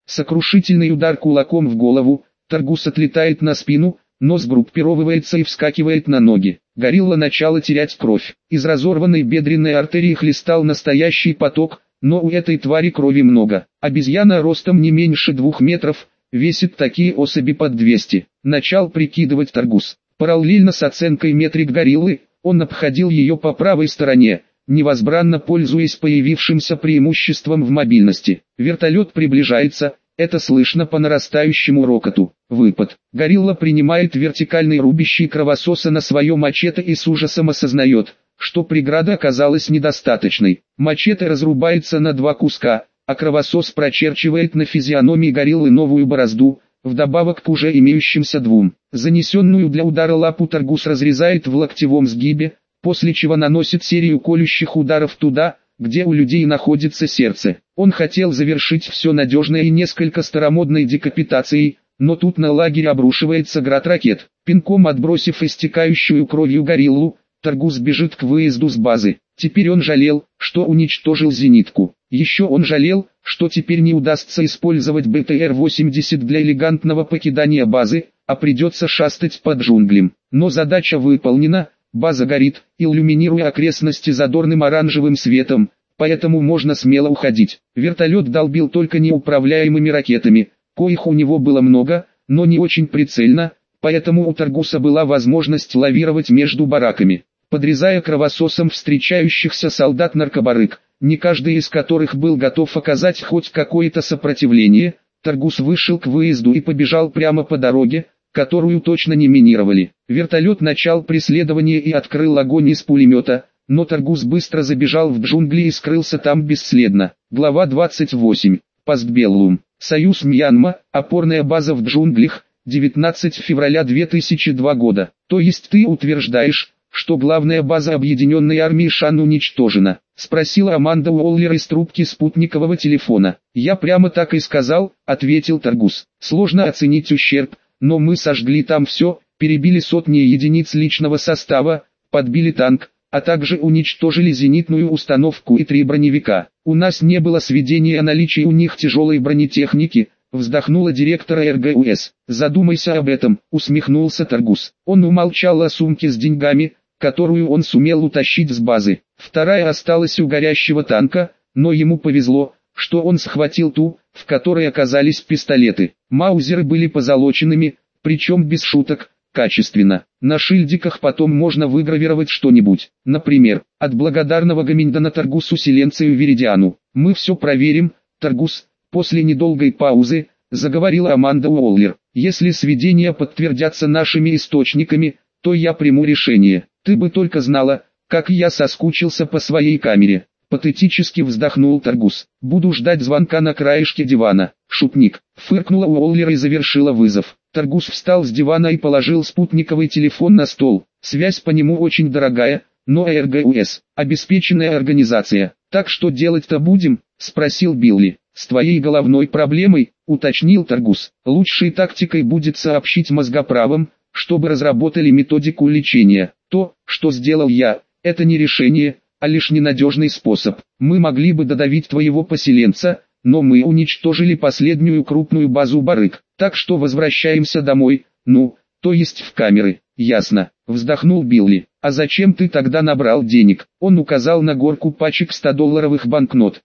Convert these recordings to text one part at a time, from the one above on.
Сокрушительный удар кулаком в голову, Торгус отлетает на спину, но сгруппировывается и вскакивает на ноги. Горилла начала терять кровь. Из разорванной бедренной артерии хлестал настоящий поток, но у этой твари крови много. Обезьяна ростом не меньше 2 метров, весит такие особи под 200. Начал прикидывать Торгус. Параллельно с оценкой метрик гориллы, он обходил ее по правой стороне, невозбранно пользуясь появившимся преимуществом в мобильности. Вертолет приближается, это слышно по нарастающему рокоту. Выпад. Горилла принимает вертикальный рубящий кровососа на свое мачете и с ужасом осознает, что преграда оказалась недостаточной. Мачете разрубается на 2 куска, а кровосос прочерчивает на физиономии гориллы новую борозду, вдобавок к уже имеющимся 2. Занесенную для удара лапу Торгус разрезает в локтевом сгибе, после чего наносит серию колющих ударов туда, где у людей находится сердце. Он хотел завершить все надежной и несколько старомодной декапитацией, но тут на лагерь обрушивается град ракет. Пинком отбросив истекающую кровью гориллу, Торгус бежит к выезду с базы. Теперь он жалел, что уничтожил зенитку. Еще он жалел, что теперь не удастся использовать БТР-80 для элегантного покидания базы, а придется шастать по джунглям. Но задача выполнена. База горит, иллюминируя окрестности задорным оранжевым светом, поэтому можно смело уходить. Вертолет долбил только неуправляемыми ракетами, коих у него было много, но не очень прицельно, поэтому у Торгуса была возможность лавировать между бараками, подрезая кровососом встречающихся солдат-наркобарык, не каждый из которых был готов оказать хоть какое-то сопротивление. Торгус вышел к выезду и побежал прямо по дороге, которую точно не минировали. Вертолет начал преследование и открыл огонь из пулемета, но Торгус быстро забежал в джунгли и скрылся там бесследно. Глава 28. Постбеллум. Союз Мьянма, опорная база в джунглях, 19 февраля 2002 года. То есть ты утверждаешь, что главная база объединенной армии Шан уничтожена? Спросила Аманда Уоллер из трубки спутникового телефона. Я прямо так и сказал, ответил Торгус. Сложно оценить ущерб, но мы сожгли там все, перебили сотни единиц личного состава, подбили танк, а также уничтожили зенитную установку и 3 броневика. У нас не было сведений о наличии у них тяжелой бронетехники, вздохнула директора РГУС. Задумайся об этом, усмехнулся Торгус. Он умолчал о сумке с деньгами, которую он сумел утащить с базы. Вторая осталась у горящего танка, но ему повезло, что он схватил ту, в которой оказались пистолеты. Маузеры были позолоченными, причем без шуток, качественно. На шильдиках потом можно выгравировать что-нибудь. Например, от благодарного Гаминдана Торгусу Силенцию Веридиану. Мы все проверим, Торгус. После недолгой паузы, заговорила Аманда Уоллер. Если сведения подтвердятся нашими источниками, то я приму решение. Ты бы только знала, как я соскучился по своей камере. Патетически вздохнул Торгус. Буду ждать звонка на краешке дивана. Шутник. Фыркнула Уоллер и завершила вызов. Торгус встал с дивана и положил спутниковый телефон на стол. Связь по нему очень дорогая, но РГУС – обеспеченная организация. Так что делать-то будем? Спросил Билли. С твоей головной проблемой, уточнил Торгус. Лучшей тактикой будет сообщить мозгоправам, чтобы разработали методику лечения. То, что сделал я, это не решение, а лишь ненадежный способ. Мы могли бы додавить твоего поселенца, но мы уничтожили последнюю крупную базу барыг. Так что возвращаемся домой, ну, то есть в камеры. Ясно, вздохнул Билли. А зачем ты тогда набрал денег? Он указал на горку пачек 100-долларовых банкнот.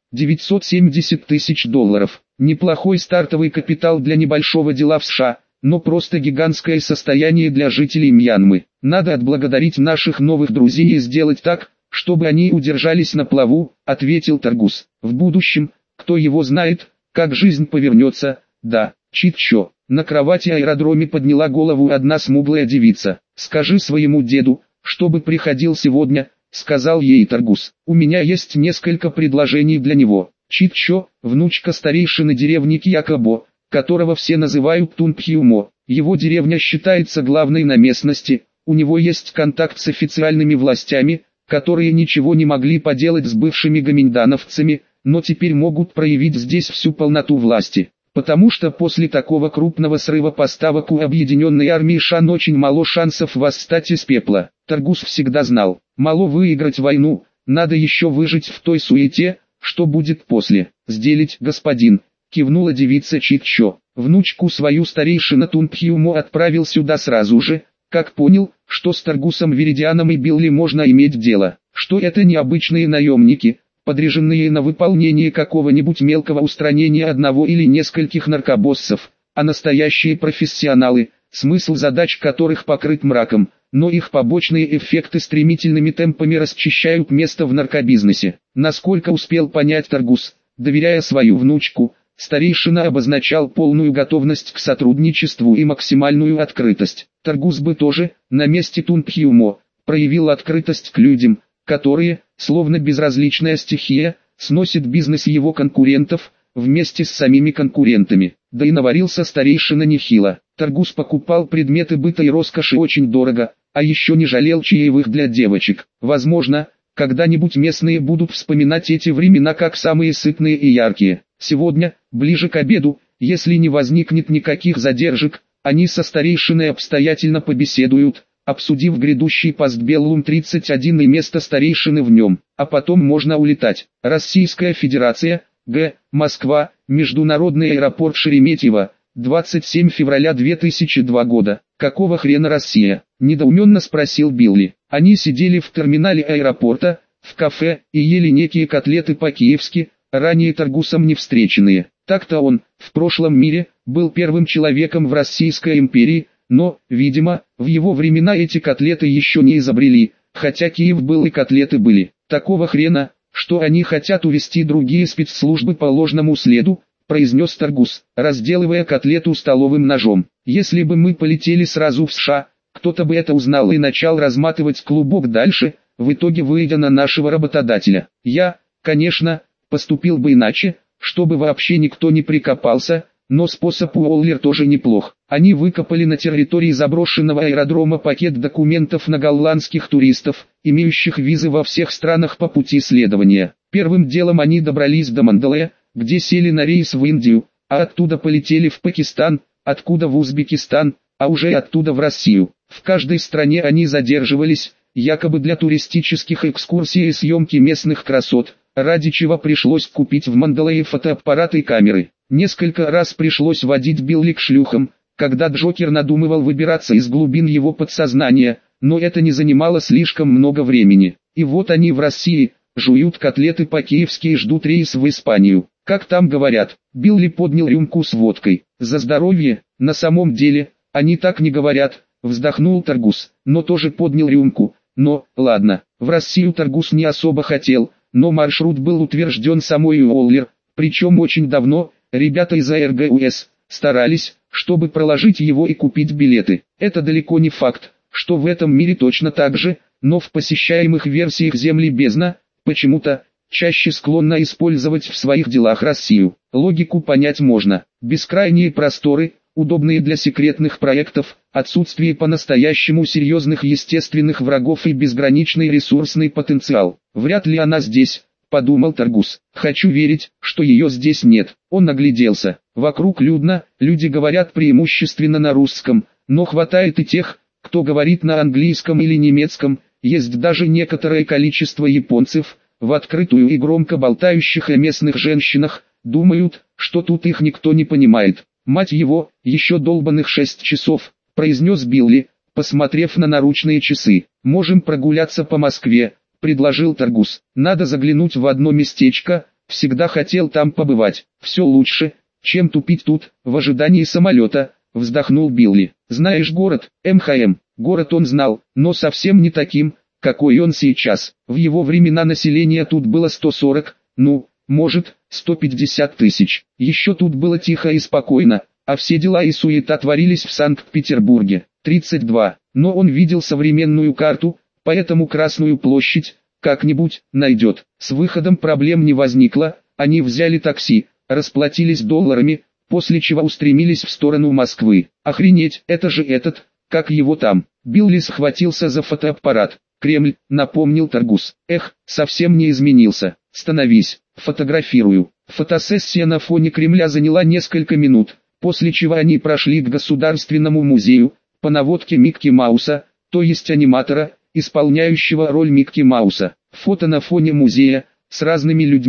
970 тысяч долларов. Неплохой стартовый капитал для небольшого дела в США, но просто гигантское состояние для жителей Мьянмы. Надо отблагодарить наших новых друзей и сделать так, чтобы они удержались на плаву, ответил Торгус. В будущем, кто его знает, как жизнь повернется. Да, Читчо. На кровати аэродроме подняла голову одна смуглая девица. Скажи своему деду, чтобы приходил сегодня, сказал ей Торгус. У меня есть несколько предложений для него. Читчо, внучка старейшины деревни Кьякобо, которого все называют Тунпхиумо. Его деревня считается главной на местности, у него есть контакт с официальными властями, которые ничего не могли поделать с бывшими гоминдановцами, но теперь могут проявить здесь всю полноту власти. Потому что после такого крупного срыва поставок у объединенной армии Шан очень мало шансов восстать из пепла. Торгус всегда знал, мало выиграть войну, надо еще выжить в той суете, что будет после. Сделать, господин, кивнула девица Чикчо. Внучку свою старейшина Тунпхиумо отправил сюда сразу же, как понял, что с Таргусом Веридианом и Билли можно иметь дело, что это не обычные наемники, подряженные на выполнение какого-нибудь мелкого устранения одного или нескольких наркобоссов, а настоящие профессионалы, смысл задач которых покрыт мраком, но их побочные эффекты стремительными темпами расчищают место в наркобизнесе. Насколько успел понять Таргус, доверяя свою внучку, старейшина обозначал полную готовность к сотрудничеству и максимальную открытость. Таргус бы тоже, на месте Тунпхиумо, проявил открытость к людям, которые, словно безразличная стихия, сносит бизнес его конкурентов, вместе с самими конкурентами. Да и наварился старейшина нехило. Таргус покупал предметы быта и роскоши очень дорого, а еще не жалел чаевых для девочек. Возможно, когда-нибудь местные будут вспоминать эти времена как самые сытные и яркие. Сегодня, ближе к обеду, если не возникнет никаких задержек, они со старейшиной обстоятельно побеседуют, обсудив грядущий Постбеллум 31 и место старейшины в нем, а потом можно улетать. Российская Федерация, Г. Москва, Международный аэропорт Шереметьево, 27 февраля 2002 года. «Какого хрена Россия?» – недоуменно спросил Билли. Они сидели в терминале аэропорта, в кафе, и ели некие котлеты по-киевски, ранее Таргусом не встреченные. Так-то он, в прошлом мире, был первым человеком в Российской империи, но, видимо, в его времена эти котлеты еще не изобрели, хотя Киев был и котлеты были. «Такого хрена, что они хотят увести другие спецслужбы по ложному следу», произнес Таргус, разделывая котлету столовым ножом. «Если бы мы полетели сразу в США, кто-то бы это узнал и начал разматывать клубок дальше, в итоге выйдя на нашего работодателя. Я, конечно, поступил бы иначе, чтобы вообще никто не прикопался, но способ Уоллер тоже неплох. Они выкопали на территории заброшенного аэродрома пакет документов на голландских туристов, имеющих визы во всех странах по пути следования. Первым делом они добрались до Мандалая, где сели на рейс в Индию, а оттуда полетели в Пакистан, откуда в Узбекистан, а уже оттуда в Россию. В каждой стране они задерживались, якобы для туристических экскурсий и съемки местных красот, ради чего пришлось купить в Мандалае фотоаппараты и камеры. Несколько раз пришлось водить Билли к шлюхам, когда Джокер надумывал выбираться из глубин его подсознания, но это не занимало слишком много времени. И вот они в России, жуют котлеты по-киевски и ждут рейс в Испанию. Как там говорят, Билли поднял рюмку с водкой. За здоровье, на самом деле, они так не говорят, вздохнул Таргус, но тоже поднял рюмку. Но, ладно, в Россию Таргус не особо хотел, но маршрут был утвержден самой Уоллер, причем очень давно. Ребята из АРГУС старались, чтобы проложить его и купить билеты. Это далеко не факт, что в этом мире точно так же, но в посещаемых версиях Земли бездна, почему-то, чаще склонна использовать в своих делах Россию. Логику понять можно. Бескрайние просторы, удобные для секретных проектов, отсутствие по-настоящему серьезных естественных врагов и безграничный ресурсный потенциал. Вряд ли она здесь, подумал Таргус. Хочу верить, что ее здесь нет. Он огляделся. Вокруг людно, люди говорят преимущественно на русском, но хватает и тех, кто говорит на английском или немецком. Есть даже некоторое количество японцев, в открытую и громко болтающих о местных женщинах, думают, что тут их никто не понимает. «Мать его, еще долбанных 6 часов», произнес Билли, посмотрев на наручные часы. «Можем прогуляться по Москве», предложил Таргус. «Надо заглянуть в одно местечко, всегда хотел там побывать. Все лучше, чем тупить тут, в ожидании самолета», вздохнул Билли. «Знаешь город, МХМ?» Город он знал, но совсем не таким, какой он сейчас. В его времена население тут было 140, ну, может, 150 тысяч. Еще тут было тихо и спокойно, а все дела и суета творились в Санкт-Петербурге. 32. Но он видел современную карту, поэтому Красную площадь как-нибудь найдет. С выходом проблем не возникло, они взяли такси, расплатились долларами, после чего устремились в сторону Москвы. «Охренеть, это же этот, как его там?» Билли схватился за фотоаппарат. «Кремль», напомнил Таргус. «Эх, совсем не изменился. Становись, фотографирую». Фотосессия на фоне Кремля заняла несколько минут, после чего они прошли к Государственному музею, по наводке Микки Мауса, то есть аниматора, исполняющего роль Микки Мауса. Фото на фоне музея, с разными людьми,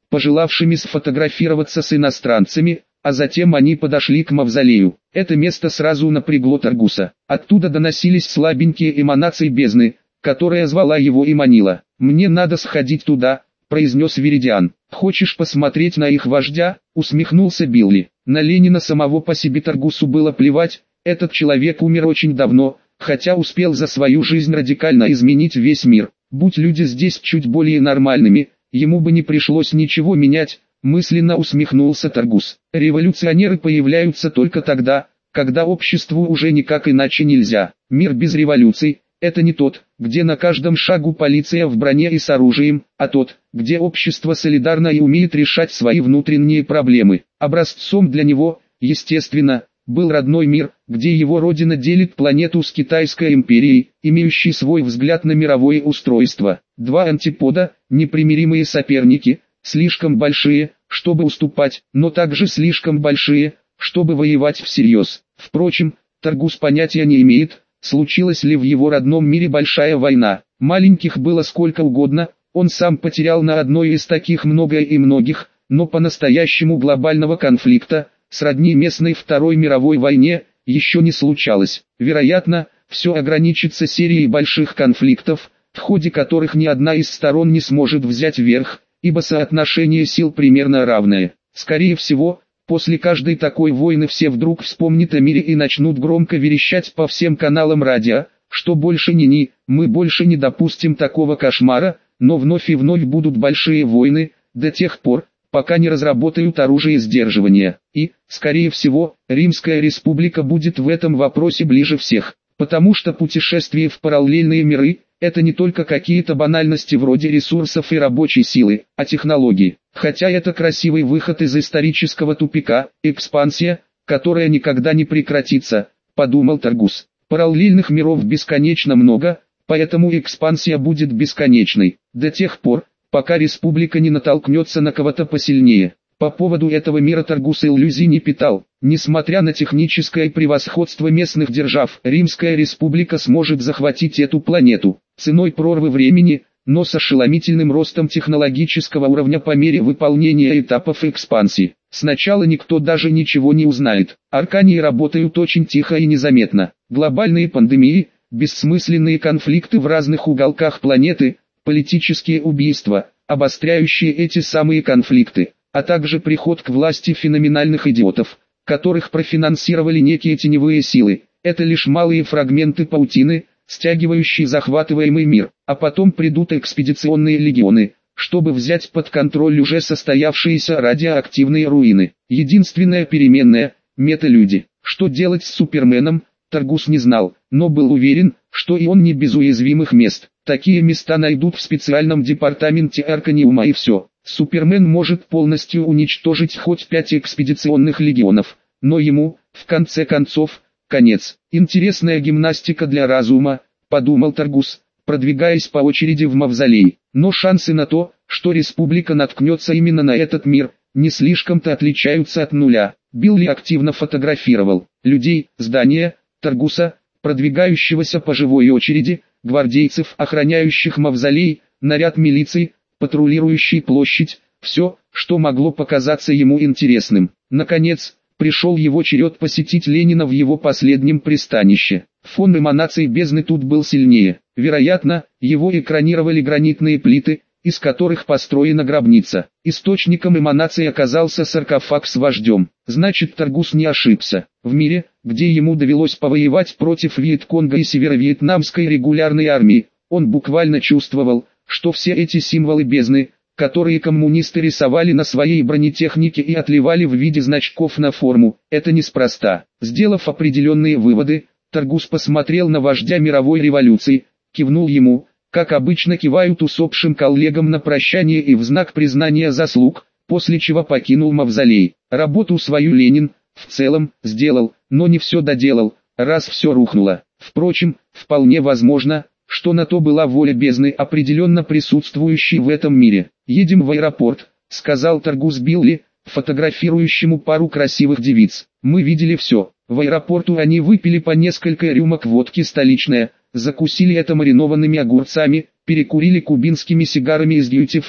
пожелавшими сфотографироваться с иностранцами, а затем они подошли к мавзолею. Это место сразу напрягло Таргуса. Оттуда доносились слабенькие эманации бездны, которая звала его и манила. «Мне надо сходить туда», — произнес Виридиан. «Хочешь посмотреть на их вождя?» — усмехнулся Билли. На Ленина самого по себе Таргусу было плевать, этот человек умер очень давно, хотя успел за свою жизнь радикально изменить весь мир. Будь люди здесь чуть более нормальными, ему бы не пришлось ничего менять, мысленно усмехнулся Таргус. Революционеры появляются только тогда, когда обществу уже никак иначе нельзя. Мир без революций – это не тот, где на каждом шагу полиция в броне и с оружием, а тот, где общество солидарно и умеет решать свои внутренние проблемы. Образцом для него, естественно, был родной мир, где его родина делит планету с Китайской империей, имеющей свой взгляд на мировое устройство. Два антипода, непримиримые соперники, слишком большие, чтобы уступать, но также слишком большие, чтобы воевать всерьез. Впрочем, Таргус понятия не имеет, случилась ли в его родном мире большая война. Маленьких было сколько угодно, он сам потерял на одной из таких много и многих, но по-настоящему глобального конфликта, сродни местной Второй мировой войне, еще не случалось. Вероятно, все ограничится серией больших конфликтов, в ходе которых ни одна из сторон не сможет взять верх, ибо соотношение сил примерно равное. Скорее всего, после каждой такой войны все вдруг вспомнят о мире и начнут громко верещать по всем каналам радио, что больше мы больше не допустим такого кошмара, но вновь и вновь будут большие войны, до тех пор, пока не разработают оружие сдерживания. И, скорее всего, Римская республика будет в этом вопросе ближе всех, потому что путешествие в параллельные миры – это не только какие-то банальности вроде ресурсов и рабочей силы, а технологии. Хотя это красивый выход из исторического тупика, экспансия, которая никогда не прекратится, подумал Таргус. Параллельных миров бесконечно много, поэтому экспансия будет бесконечной, до тех пор, пока республика не натолкнется на кого-то посильнее. По поводу этого мира Таргус иллюзий не питал. Несмотря на техническое превосходство местных держав, Римская республика сможет захватить эту планету, ценой прорвы времени, но с ошеломительным ростом технологического уровня по мере выполнения этапов экспансии. Сначала никто даже ничего не узнает. Аркании работают очень тихо и незаметно. Глобальные пандемии, бессмысленные конфликты в разных уголках планеты, политические убийства, обостряющие эти самые конфликты, а также приход к власти феноменальных идиотов, которых профинансировали некие теневые силы. Это лишь малые фрагменты паутины, стягивающие захватываемый мир, а потом придут экспедиционные легионы, чтобы взять под контроль уже состоявшиеся радиоактивные руины. Единственная переменная – мета-люди. Что делать с Суперменом, Таргус не знал, но был уверен, что и он не без уязвимых мест. Такие места найдут в специальном департаменте Арканиума и все. Супермен может полностью уничтожить хоть 5 экспедиционных легионов, но ему, в конце концов, конец. Интересная гимнастика для разума, подумал Таргус, продвигаясь по очереди в мавзолей. Но шансы на то, что республика наткнется именно на этот мир, не слишком-то отличаются от нуля. Билли активно фотографировал людей, здания, Таргуса, продвигающегося по живой очереди, гвардейцев, охраняющих мавзолей, наряд милиции, патрулирующий площадь, все, что могло показаться ему интересным. Наконец, пришел его черед посетить Ленина в его последнем пристанище. Фон эманаций бездны тут был сильнее. Вероятно, его экранировали гранитные плиты, из которых построена гробница. Источником эманации оказался саркофаг с вождем. Значит, Таргус не ошибся. В мире, где ему довелось повоевать против Вьетконга и северо-вьетнамской регулярной армии, он буквально чувствовал, что все эти символы бездны, которые коммунисты рисовали на своей бронетехнике и отливали в виде значков на форму, это неспроста. Сделав определенные выводы, Таргус посмотрел на вождя мировой революции, кивнул ему, как обычно кивают усопшим коллегам на прощание и в знак признания заслуг, после чего покинул мавзолей. Работу свою Ленин, в целом, сделал, но не все доделал, раз все рухнуло. Впрочем, вполне возможно, что на то была воля бездны, определенно присутствующей в этом мире. «Едем в аэропорт», — сказал Таргус Билли, фотографирующему пару красивых девиц. «Мы видели все. В аэропорту они выпили по несколько рюмок водки столичная, закусили это маринованными огурцами, перекурили кубинскими сигарами из дьюти-фри,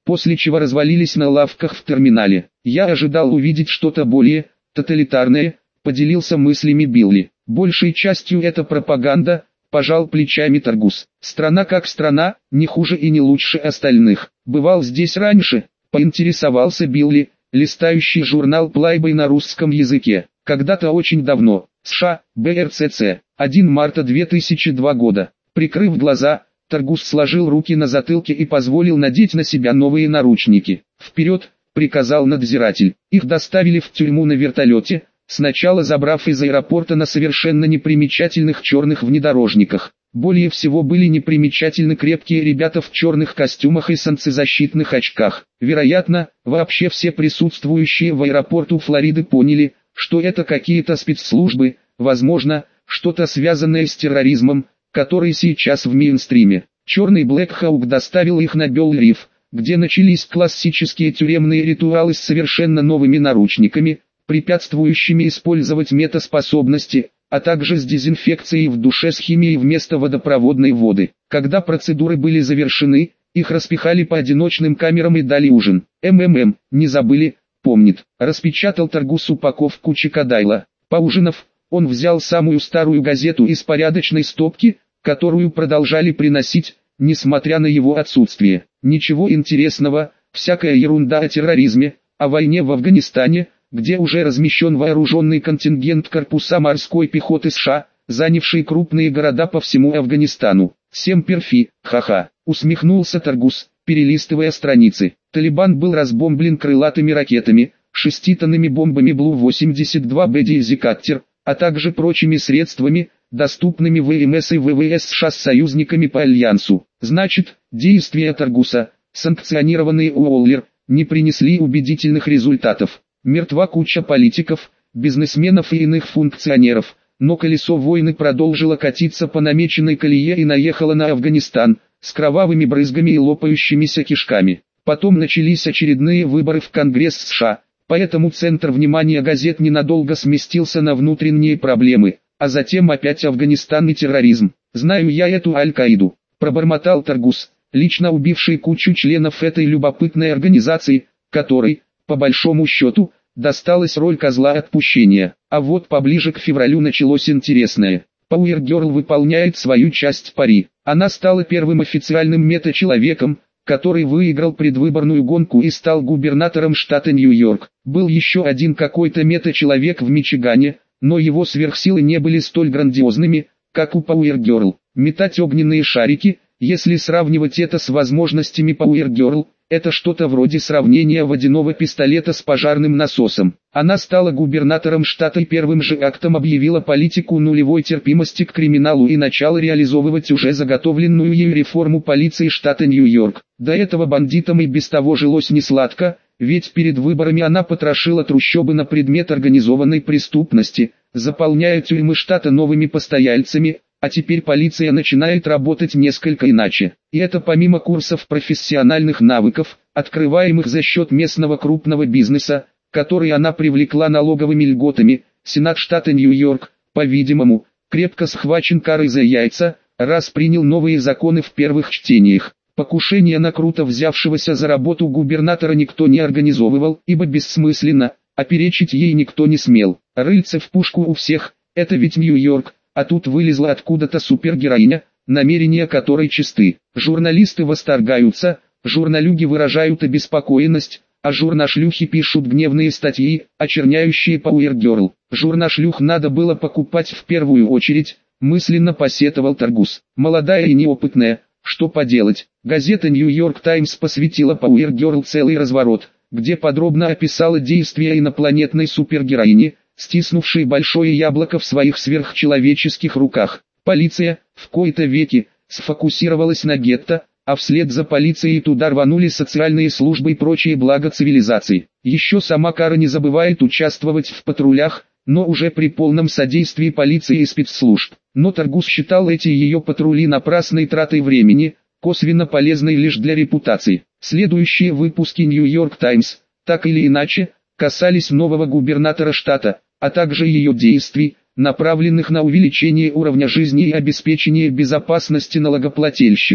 после чего развалились на лавках в терминале. Я ожидал увидеть что-то более тоталитарное, поделился мыслями Билли. Большей частью это пропаганда, пожал плечами Таргус. Страна как страна, не хуже и не лучше остальных. Бывал здесь раньше, поинтересовался Билли, листающий журнал Playboy на русском языке. Когда-то очень давно. США, БРЦЦ, 1 марта 2002 года. Прикрыв глаза, Таргус сложил руки на затылке и позволил надеть на себя новые наручники. «Вперед!» — приказал надзиратель. Их доставили в тюрьму на вертолете, сначала забрав из аэропорта на совершенно непримечательных черных внедорожниках. Более всего были непримечательны крепкие ребята в черных костюмах и солнцезащитных очках. Вероятно, вообще все присутствующие в аэропорту Флориды поняли, что это какие-то спецслужбы, возможно, что-то связанное с терроризмом, который сейчас в мейнстриме. Черный Блэк Хаук доставил их на Белл-Риф, где начались классические тюремные ритуалы с совершенно новыми наручниками, препятствующими использовать метаспособности, а также с дезинфекцией в душе с химией вместо водопроводной воды. Когда процедуры были завершены, их распихали по одиночным камерам и дали ужин. Не забыли, помнит. Распечатал Таргус упаковку Чикадайла. Поужинав, он взял самую старую газету из порядочной стопки, которую продолжали приносить, несмотря на его отсутствие. Ничего интересного, всякая ерунда о терроризме, о войне в Афганистане, где уже размещен вооруженный контингент корпуса морской пехоты США, занявший крупные города по всему Афганистану. Семперфи, ха-ха, усмехнулся Таргус, перелистывая страницы. Талибан был разбомблен крылатыми ракетами, 6-тонными бомбами Блу-82Б Дизикаттер, а также прочими средствами, доступными ВМС и ВВС США с союзниками по Альянсу. Значит, действия Таргуса, санкционированные Уоллер, не принесли убедительных результатов. Мертва куча политиков, бизнесменов и иных функционеров, но колесо войны продолжило катиться по намеченной колее и наехало на Афганистан, с кровавыми брызгами и лопающимися кишками. Потом начались очередные выборы в Конгресс США, поэтому центр внимания газет ненадолго сместился на внутренние проблемы, а затем опять Афганистан и терроризм. «Знаю я эту Аль-Каиду», — пробормотал Таргус, лично убивший кучу членов этой любопытной организации, которой, по большому счету, досталась роль козла отпущения. А вот поближе к февралю началось интересное. Power Girl выполняет свою часть пари. Она стала первым официальным мета-человеком, который выиграл предвыборную гонку и стал губернатором штата Нью-Йорк. Был еще один какой-то мета-человек в Мичигане, но его сверхсилы не были столь грандиозными, как у Power Girl. Метать огненные шарики, если сравнивать это с возможностями Power Girl, это что-то вроде сравнения водяного пистолета с пожарным насосом. Она стала губернатором штата и первым же актом объявила политику нулевой терпимости к криминалу и начала реализовывать уже заготовленную ею реформу полиции штата Нью-Йорк. До этого бандитам и без того жилось несладко, ведь перед выборами она потрошила трущобы на предмет организованной преступности, заполняя тюрьмы штата новыми постояльцами, а теперь полиция начинает работать несколько иначе. И это помимо курсов профессиональных навыков, открываемых за счет местного крупного бизнеса, который она привлекла налоговыми льготами. Сенат штата Нью-Йорк, по-видимому, крепко схвачен карой за яйца, раз принял новые законы в первых чтениях. Покушение на круто взявшегося за работу губернатора никто не организовывал, ибо бессмысленно, а перечить ей никто не смел. Рыльце в пушку у всех, это ведь Нью-Йорк. А тут вылезла откуда-то супергероиня, намерения которой чисты. Журналисты восторгаются, журналюги выражают обеспокоенность, а журнашлюхи пишут гневные статьи, очерняющие Power Girl. Журнашлюх надо было покупать в первую очередь, мысленно посетовал Таргус. Молодая и неопытная, что поделать. Газета New York Times посвятила Power Girl целый разворот, где подробно описала действия инопланетной супергероини, стиснувшей большое яблоко в своих сверхчеловеческих руках. Полиция, в кои-то веки, сфокусировалась на гетто, а вслед за полицией туда рванули социальные службы и прочие блага цивилизации. Еще сама Кара не забывает участвовать в патрулях, но уже при полном содействии полиции и спецслужб. Но Таргус считал эти ее патрули напрасной тратой времени, косвенно полезной лишь для репутации. Следующие выпуски New York Times, так или иначе, касались нового губернатора штата, а также ее действий, направленных на увеличение уровня жизни и обеспечение безопасности налогоплательщиков.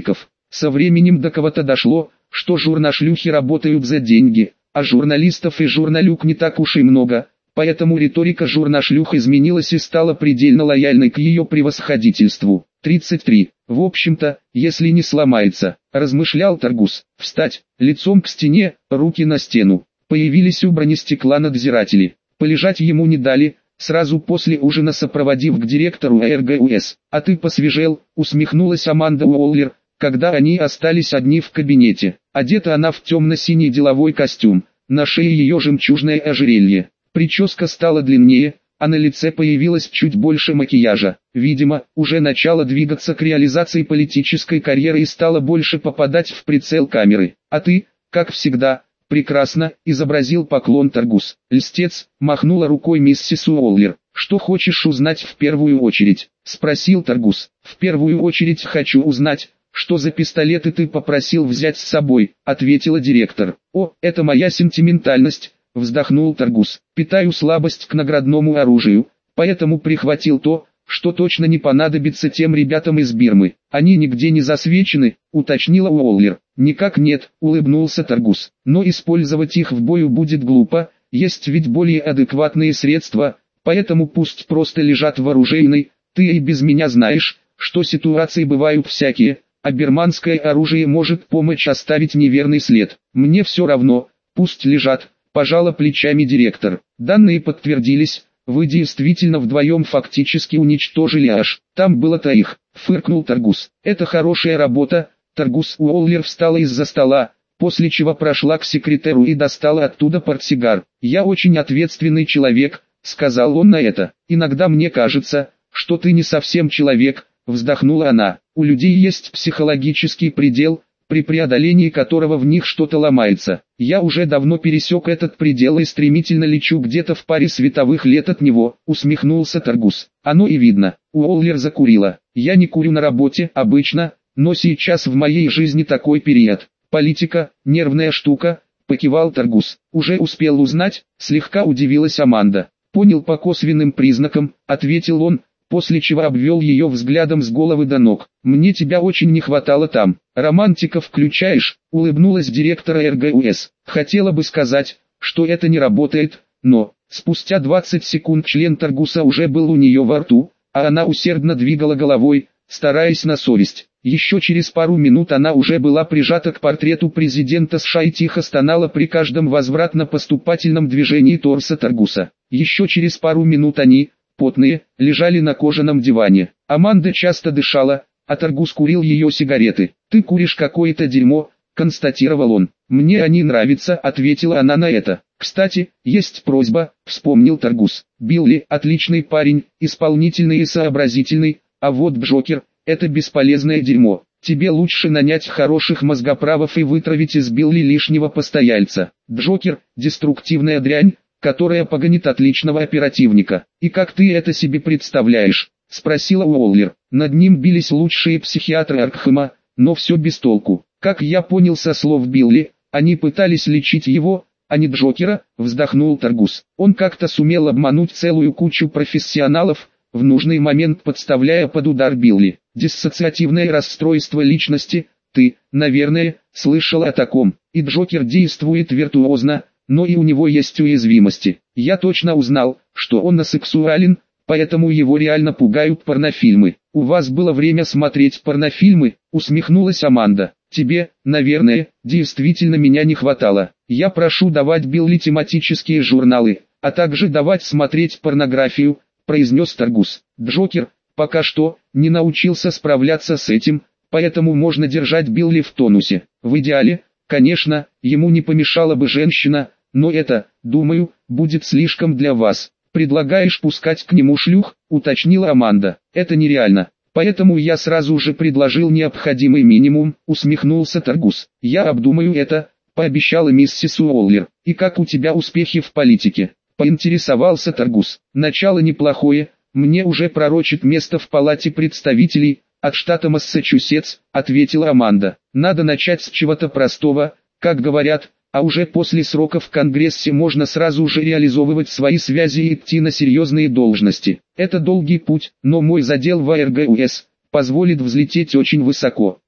Со временем до кого-то дошло, что журношлюхи работают за деньги, а журналистов и журналюк не так уж и много, поэтому риторика журношлюх изменилась и стала предельно лояльной к ее превосходительству. 33. В общем-то, если не сломается, размышлял Таргус, встать, лицом к стене, руки на стену. Появились у бронестекла-надзиратели. Полежать ему не дали, сразу после ужина сопроводив к директору РГУС. «А ты посвежел», усмехнулась Аманда Уоллер, когда они остались одни в кабинете. Одета она в темно-синий деловой костюм, на шее ее жемчужное ожерелье. Прическа стала длиннее, а на лице появилось чуть больше макияжа. Видимо, уже начала двигаться к реализации политической карьеры и стала больше попадать в прицел камеры. «А ты, как всегда, прекрасно», изобразил поклон Таргус. «Льстец», махнула рукой миссис Уоллер. «Что хочешь узнать в первую очередь?» спросил Таргус. «В первую очередь хочу узнать, что за пистолеты ты попросил взять с собой», ответила директор. «О, это моя сентиментальность», вздохнул Таргус. «Питаю слабость к наградному оружию, поэтому прихватил то, что точно не понадобится тем ребятам из Бирмы. Они нигде не засвечены», уточнила Уоллер. «Никак нет», улыбнулся Таргус. «Но использовать их в бою будет глупо, есть ведь более адекватные средства, поэтому пусть просто лежат в оружейной. Ты и без меня знаешь, что ситуации бывают всякие, а бирманское оружие может помочь оставить неверный след. Мне все равно, пусть лежат», пожала плечами директор. «Данные подтвердились, вы действительно вдвоем фактически уничтожили аж. Там было троих», фыркнул Таргус. «Это хорошая работа». Таргус. Уоллер встала из-за стола, после чего прошла к секретеру и достала оттуда портсигар. «Я очень ответственный человек», сказал он на это. «Иногда мне кажется, что ты не совсем человек», вздохнула она. «У людей есть психологический предел, при преодолении которого в них что-то ломается. Я уже давно пересек этот предел и стремительно лечу где-то в паре световых лет от него», усмехнулся Таргус. «Оно и видно». Уоллер закурила. «Я не курю на работе обычно, но сейчас в моей жизни такой период. Политика, нервная штука», покивал Таргус. «Уже успел узнать?» слегка удивилась Аманда. «Понял по косвенным признакам», ответил он, после чего обвел ее взглядом с головы до ног. «Мне тебя очень не хватало там. Романтика включаешь?» улыбнулась директора РГУС. «Хотела бы сказать, что это не работает, но...» Спустя 20 секунд член Таргуса уже был у нее во рту, а она усердно двигала головой, стараясь на совесть. Еще через пару минут она уже была прижата к портрету президента США и тихо стонала при каждом возвратно-поступательном движении торса Таргуса. Еще через пару минут они, потные, лежали на кожаном диване. Аманда часто дышала, а Таргус курил ее сигареты. «Ты куришь какое-то дерьмо», констатировал он. «Мне они нравятся», ответила она на это. «Кстати, есть просьба», вспомнил Таргус. «Билли отличный парень, исполнительный и сообразительный, а вот Джокер — это бесполезное дерьмо. Тебе лучше нанять хороших мозгоправов и вытравить из Билли лишнего постояльца. Джокер — деструктивная дрянь, которая погонит отличного оперативника. И как ты это себе представляешь?» спросила Уоллер. «Над ним бились лучшие психиатры Аркхема, но все без толку. Как я понял со слов Билли, они пытались лечить его, а не Джокера», вздохнул Таргус. «Он как-то сумел обмануть целую кучу профессионалов, в нужный момент подставляя под удар Билли. Диссоциативное расстройство личности, ты, наверное, слышал о таком. И Джокер действует виртуозно, но и у него есть уязвимости. Я точно узнал, что он асексуален, поэтому его реально пугают порнофильмы». «У вас было время смотреть порнофильмы?» усмехнулась Аманда. «Тебе, наверное, действительно меня не хватало. Я прошу давать Билли тематические журналы, а также давать смотреть порнографию», произнес Таргус. «Джокер, пока что, не научился справляться с этим, поэтому можно держать Билли в тонусе. В идеале, конечно, ему не помешала бы женщина, но это, думаю, будет слишком для вас. Предлагаешь пускать к нему шлюх?» уточнила Аманда. «Это нереально. Поэтому я сразу же предложил необходимый минимум», усмехнулся Таргус. «Я обдумаю это», пообещала миссис Уоллер. «И как у тебя успехи в политике?» поинтересовался Таргус. «Начало неплохое, мне уже пророчит место в палате представителей от штата Массачусетс», ответила Аманда. «Надо начать с чего-то простого, как говорят, а уже после срока в Конгрессе можно сразу же реализовывать свои связи и идти на серьезные должности. Это долгий путь, но мой задел в РГУС позволит взлететь очень высоко.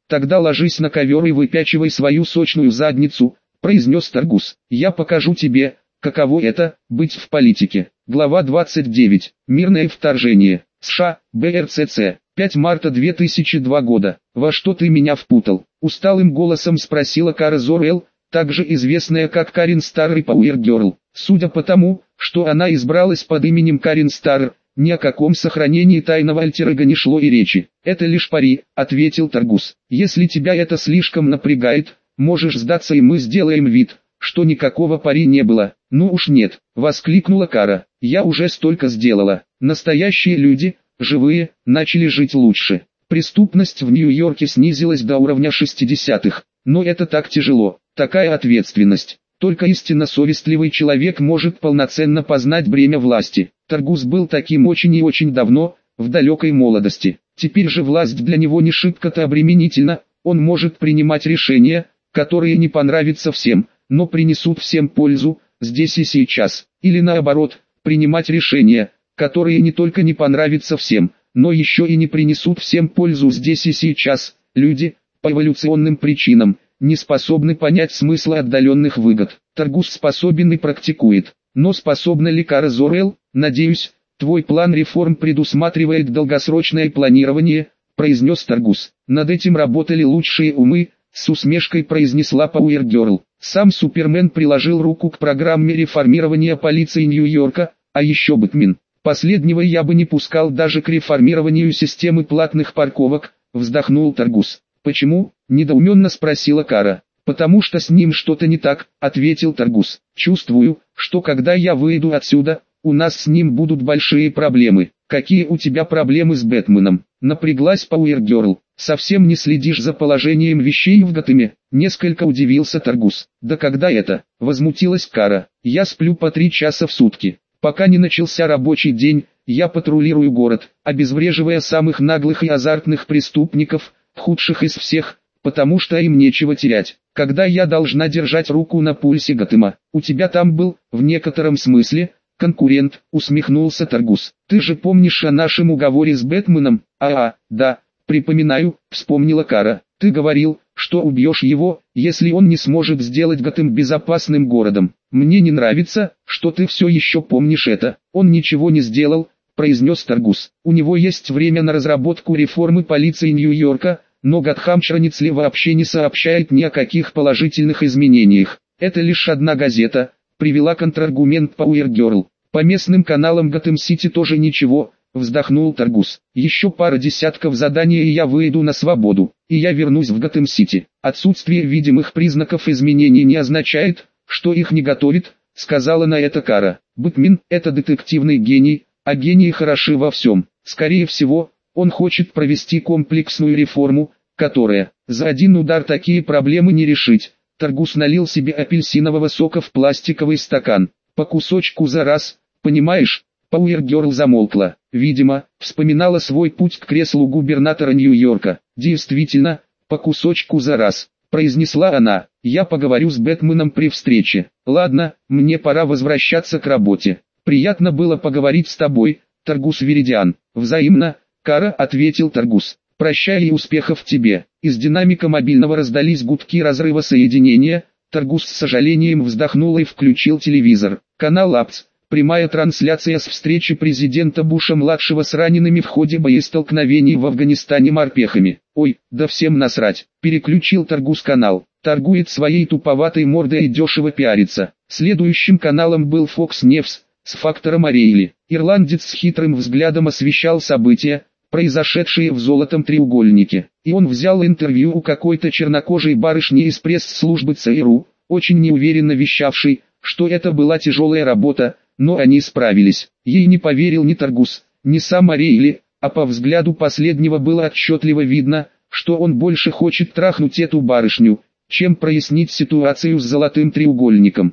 Тогда ложись на ковер и выпячивай свою сочную задницу, произнес Таргус. Я покажу тебе, каково это, быть в политике. Глава 29. Мирное вторжение. США, БРЦЦ. 5 марта 2002 года. Во что ты меня впутал? Усталым голосом спросила Кара Зор-Эл, также известная как Карин Старр и Power Girl. Судя по тому, что она избралась под именем Карин Старр, ни о каком сохранении тайного альтер-эго не шло и речи. «Это лишь пари», — ответил Таргус. «Если тебя это слишком напрягает, можешь сдаться и мы сделаем вид, что никакого пари не было». «Ну уж нет», — воскликнула Кара. «Я уже столько сделала. Настоящие люди, живые, начали жить лучше. Преступность в Нью-Йорке снизилась до уровня 60-х. Но это так тяжело, такая ответственность. Только истинно совестливый человек может полноценно познать бремя власти». Таргус был таким очень и очень давно, в далекой молодости. Теперь же власть для него не шибко-то обременительна, он может принимать решения, которые не понравятся всем, но принесут всем пользу, здесь и сейчас. Или наоборот, принимать решения, которые не только не понравятся всем, но еще и не принесут всем пользу здесь и сейчас. Люди, по эволюционным причинам, не способны понять смысла отдаленных выгод. Таргус способен и практикует. Но способна ли Кара Зор-Эл? Надеюсь, твой план реформ предусматривает долгосрочное планирование, произнес Таргус. Над этим работали лучшие умы, с усмешкой произнесла Power Girl. Сам Супермен приложил руку к программе реформирования полиции Нью-Йорка, а еще Бэтмен. Последнего я бы не пускал даже к реформированию системы платных парковок, вздохнул Таргус. Почему? Недоуменно спросила Кара. «Потому что с ним что-то не так», — ответил Таргус. «Чувствую, что когда я выйду отсюда, у нас с ним будут большие проблемы». «Какие у тебя проблемы с Бэтменом?» Напряглась Power Girl. «Совсем не следишь за положением вещей в Готэме?» Несколько удивился Таргус. «Да когда это?» Возмутилась Кара. «Я сплю по 3 часа в сутки. Пока не начался рабочий день, я патрулирую город, обезвреживая самых наглых и азартных преступников, худших из всех, потому что им нечего терять. Когда я должна держать руку на пульсе Готэма? У тебя там был, в некотором смысле, конкурент», усмехнулся Таргус. «Ты же помнишь о нашем уговоре с Бэтменом?» Да, припоминаю», вспомнила Кара. «Ты говорил, что убьешь его, если он не сможет сделать Готэм безопасным городом. Мне не нравится, что ты все еще помнишь это. Он ничего не сделал», произнес Таргус. «У него есть время на разработку реформы полиции Нью-Йорка, но Гатхамшир вообще не сообщает ни о каких положительных изменениях. Это лишь одна газета», привела контраргумент Power Girl. «По местным каналам Готэм-Сити тоже ничего», вздохнул Таргус. «Еще пара десятков заданий и я выйду на свободу, и я вернусь в Готэм-Сити. Отсутствие видимых признаков изменений не означает, что их не готовит», сказала на это Кара. «Бэтмен – это детективный гений, а гении хороши во всем. Скорее всего, он хочет провести комплексную реформу, которая, за один удар такие проблемы не решить». Таргус налил себе апельсинового сока в пластиковый стакан. «По кусочку за раз, понимаешь?» Power Girl замолкла. Видимо, вспоминала свой путь к креслу губернатора Нью-Йорка. «Действительно, по кусочку за раз», произнесла она. «Я поговорю с Бэтменом при встрече. Ладно, мне пора возвращаться к работе. Приятно было поговорить с тобой, Таргус Веридиан». «Взаимно», Кара, ответил Таргус. «Прощай и успехов тебе». Из динамика мобильного раздались гудки разрыва соединения. Таргус с сожалением вздохнул и включил телевизор. Канал АПЦ. Прямая трансляция с встречи президента Буша-младшего с ранеными в ходе боестолкновений в Афганистане морпехами. «Ой, да всем насрать», переключил Таргус канал. Торгует своей туповатой мордой и дешево пиарится. Следующим каналом был Fox News, с фактором Орейли. Ирландец с хитрым взглядом освещал события, произошедшие в золотом треугольнике. И он взял интервью у какой-то чернокожей барышни из пресс-службы ЦРУ, очень неуверенно вещавшей, что это была тяжелая работа, но они справились. Ей не поверил ни Таргус, ни сам Орейли, а по взгляду последнего было отчетливо видно, что он больше хочет трахнуть эту барышню, чем прояснить ситуацию с золотым треугольником.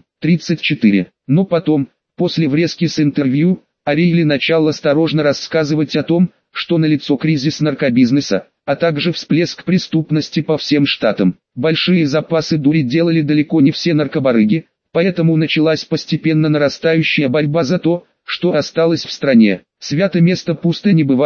34. Но потом, после врезки с интервью, Орейли начал осторожно рассказывать о том, что налицо кризис наркобизнеса, а также всплеск преступности по всем штатам. Большие запасы дури делали далеко не все наркобарыги, поэтому началась постепенно нарастающая борьба за то, что осталось в стране. «Свято место пусто не бывает»,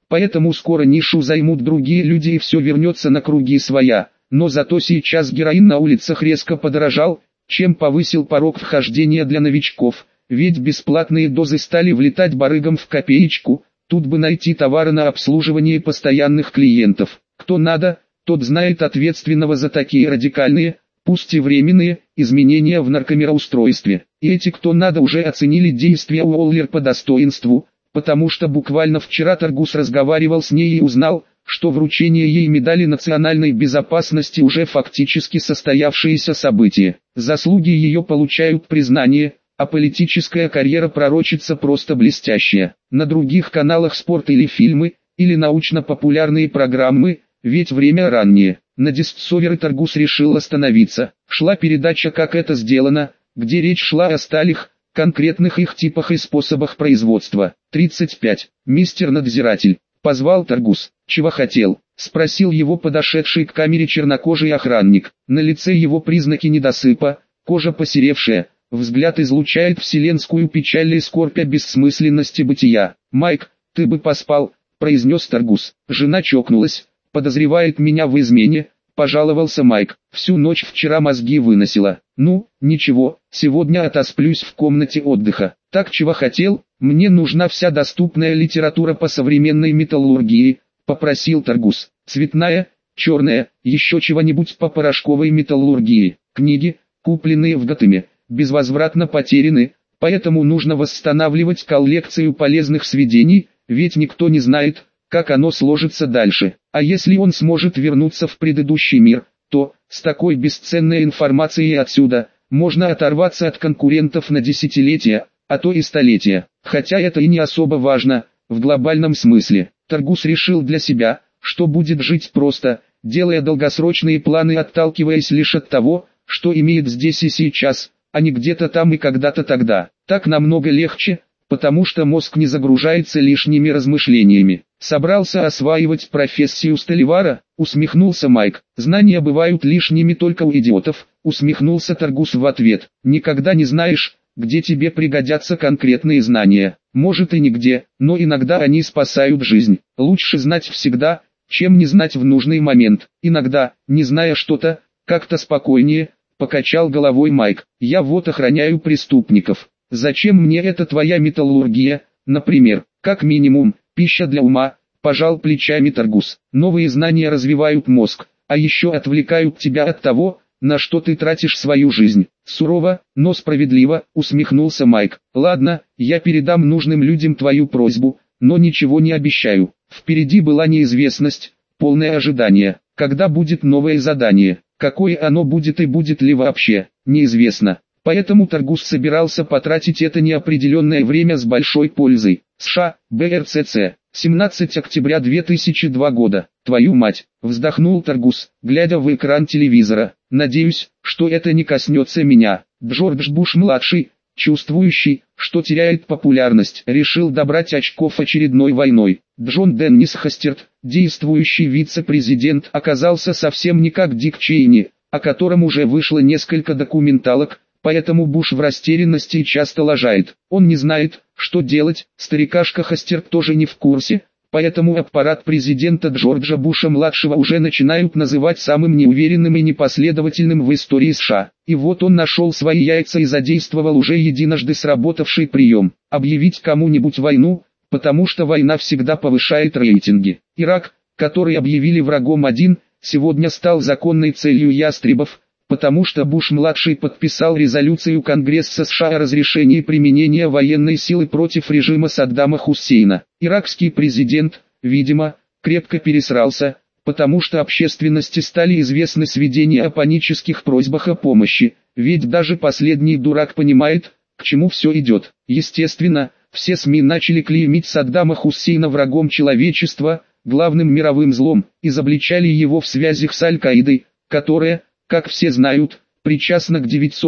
Поэтому скоро нишу займут другие люди и все вернется на круги своя. Но зато сейчас героин на улицах резко подорожал, чем повысил порог вхождения для новичков, ведь бесплатные дозы стали влетать барыгам в копеечку, тут бы найти товары на обслуживание постоянных клиентов. Кто надо, тот знает ответственного за такие радикальные, пусть и временные, изменения в наркомироустройстве. И эти кто надо уже оценили действия Уоллер по достоинству, потому что буквально вчера Таргус разговаривал с ней и узнал, что вручение ей медали национальной безопасности уже фактически состоявшееся событие. Заслуги ее получают признание, а политическая карьера пророчится просто блестящая. На других каналах спорт или фильмы, или научно-популярные программы, ведь время раннее. На Discovery Таргус решил остановиться. Шла передача «Как это сделано», где речь шла о сталях, конкретных их типах и способах производства. 35. Мистер надзиратель. Позвал Таргус. «Чего хотел?» — спросил его подошедший к камере чернокожий охранник. На лице его признаки недосыпа, кожа посеревшая, взгляд излучает вселенскую печаль и скорбь о бессмысленности бытия. «Майк, ты бы поспал», — произнес Таргус. «Жена чокнулась, подозревает меня в измене», — пожаловался Майк. «Всю ночь вчера мозги выносила. Ну, ничего, сегодня отосплюсь в комнате отдыха». «Так чего хотел? Мне нужна вся доступная литература по современной металлургии», — попросил Таргус. «Цветная, черная, еще чего-нибудь по порошковой металлургии. Книги, купленные в Готэме, безвозвратно потеряны, поэтому нужно восстанавливать коллекцию полезных сведений, ведь никто не знает, как оно сложится дальше. А если он сможет вернуться в предыдущий мир, то, с такой бесценной информацией отсюда, можно оторваться от конкурентов на десятилетия, а то и столетия. Хотя это и не особо важно, в глобальном смысле. Таргус решил для себя, что будет жить просто, делая долгосрочные планы, отталкиваясь лишь от того, что имеет здесь и сейчас, а не где-то там и когда-то тогда. Так намного легче, потому что мозг не загружается лишними размышлениями. «Собрался осваивать профессию столевара?» — усмехнулся Майк. «Знания бывают лишними только у идиотов», — усмехнулся Таргус в ответ. «Никогда не знаешь, где тебе пригодятся конкретные знания. Может и нигде, но иногда они спасают жизнь. Лучше знать всегда, чем не знать в нужный момент. Иногда, не зная что-то, как-то спокойнее», — покачал головой Майк. «Я вот охраняю преступников. Зачем мне эта твоя металлургия, например? Как минимум, пища для ума», — пожал плечами Таргус. «Новые знания развивают мозг, а еще отвлекают тебя от того, на что ты тратишь свою жизнь». «Сурово, но справедливо», — усмехнулся Майк. «Ладно, я передам нужным людям твою просьбу, но ничего не обещаю. Впереди была неизвестность, полное ожидание. Когда будет новое задание, какое оно будет и будет ли вообще, неизвестно». Поэтому Таргус собирался потратить это неопределенное время с большой пользой. США, БРЦЦ, 17 октября 2002 года. «Твою мать!» — вздохнул Таргус, глядя в экран телевизора. «Надеюсь, что это не коснется меня». Джордж Буш-младший, чувствующий, что теряет популярность, решил добрать очков очередной войной. Джон Деннис Хастерт, действующий вице-президент, оказался совсем не как Дик Чейни, о котором уже вышло несколько документалок. Поэтому Буш в растерянности и часто лажает. Он не знает, что делать, старикашка Хастерт тоже не в курсе, поэтому аппарат президента Джорджа Буша-младшего уже начинают называть самым неуверенным и непоследовательным в истории США. И вот он нашел свои яйца и задействовал уже единожды сработавший прием. Объявить кому-нибудь войну, потому что война всегда повышает рейтинги. Ирак, который объявили врагом один, сегодня стал законной целью ястребов, потому что Буш-младший подписал резолюцию Конгресса США о разрешении применения военной силы против режима Саддама Хусейна. Иракский президент, видимо, крепко пересрался, потому что общественности стали известны сведения о панических просьбах о помощи, ведь даже последний дурак понимает, к чему все идет. Естественно, все СМИ начали клеймить Саддама Хусейна врагом человечества, главным мировым злом, изобличали его в связях с Аль-Каидой, которая, как все знают, причастна к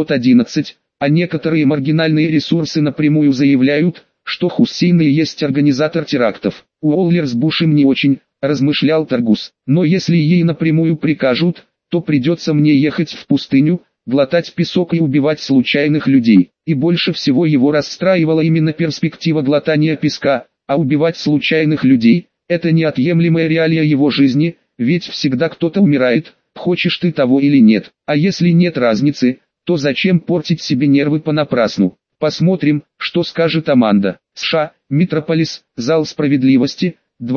911, а некоторые маргинальные ресурсы напрямую заявляют, что Хусейн и есть организатор терактов. Уоллер с Бушем не очень, размышлял Таргус, но если ей напрямую прикажут, то придется мне ехать в пустыню, глотать песок и убивать случайных людей. И больше всего его расстраивала именно перспектива глотания песка, а убивать случайных людей – Это неотъемлемая реалия его жизни, ведь всегда кто-то умирает, хочешь ты того или нет. А если нет разницы, то зачем портить себе нервы понапрасну? Посмотрим, что скажет Аманда. США, Метрополис, Зал справедливости,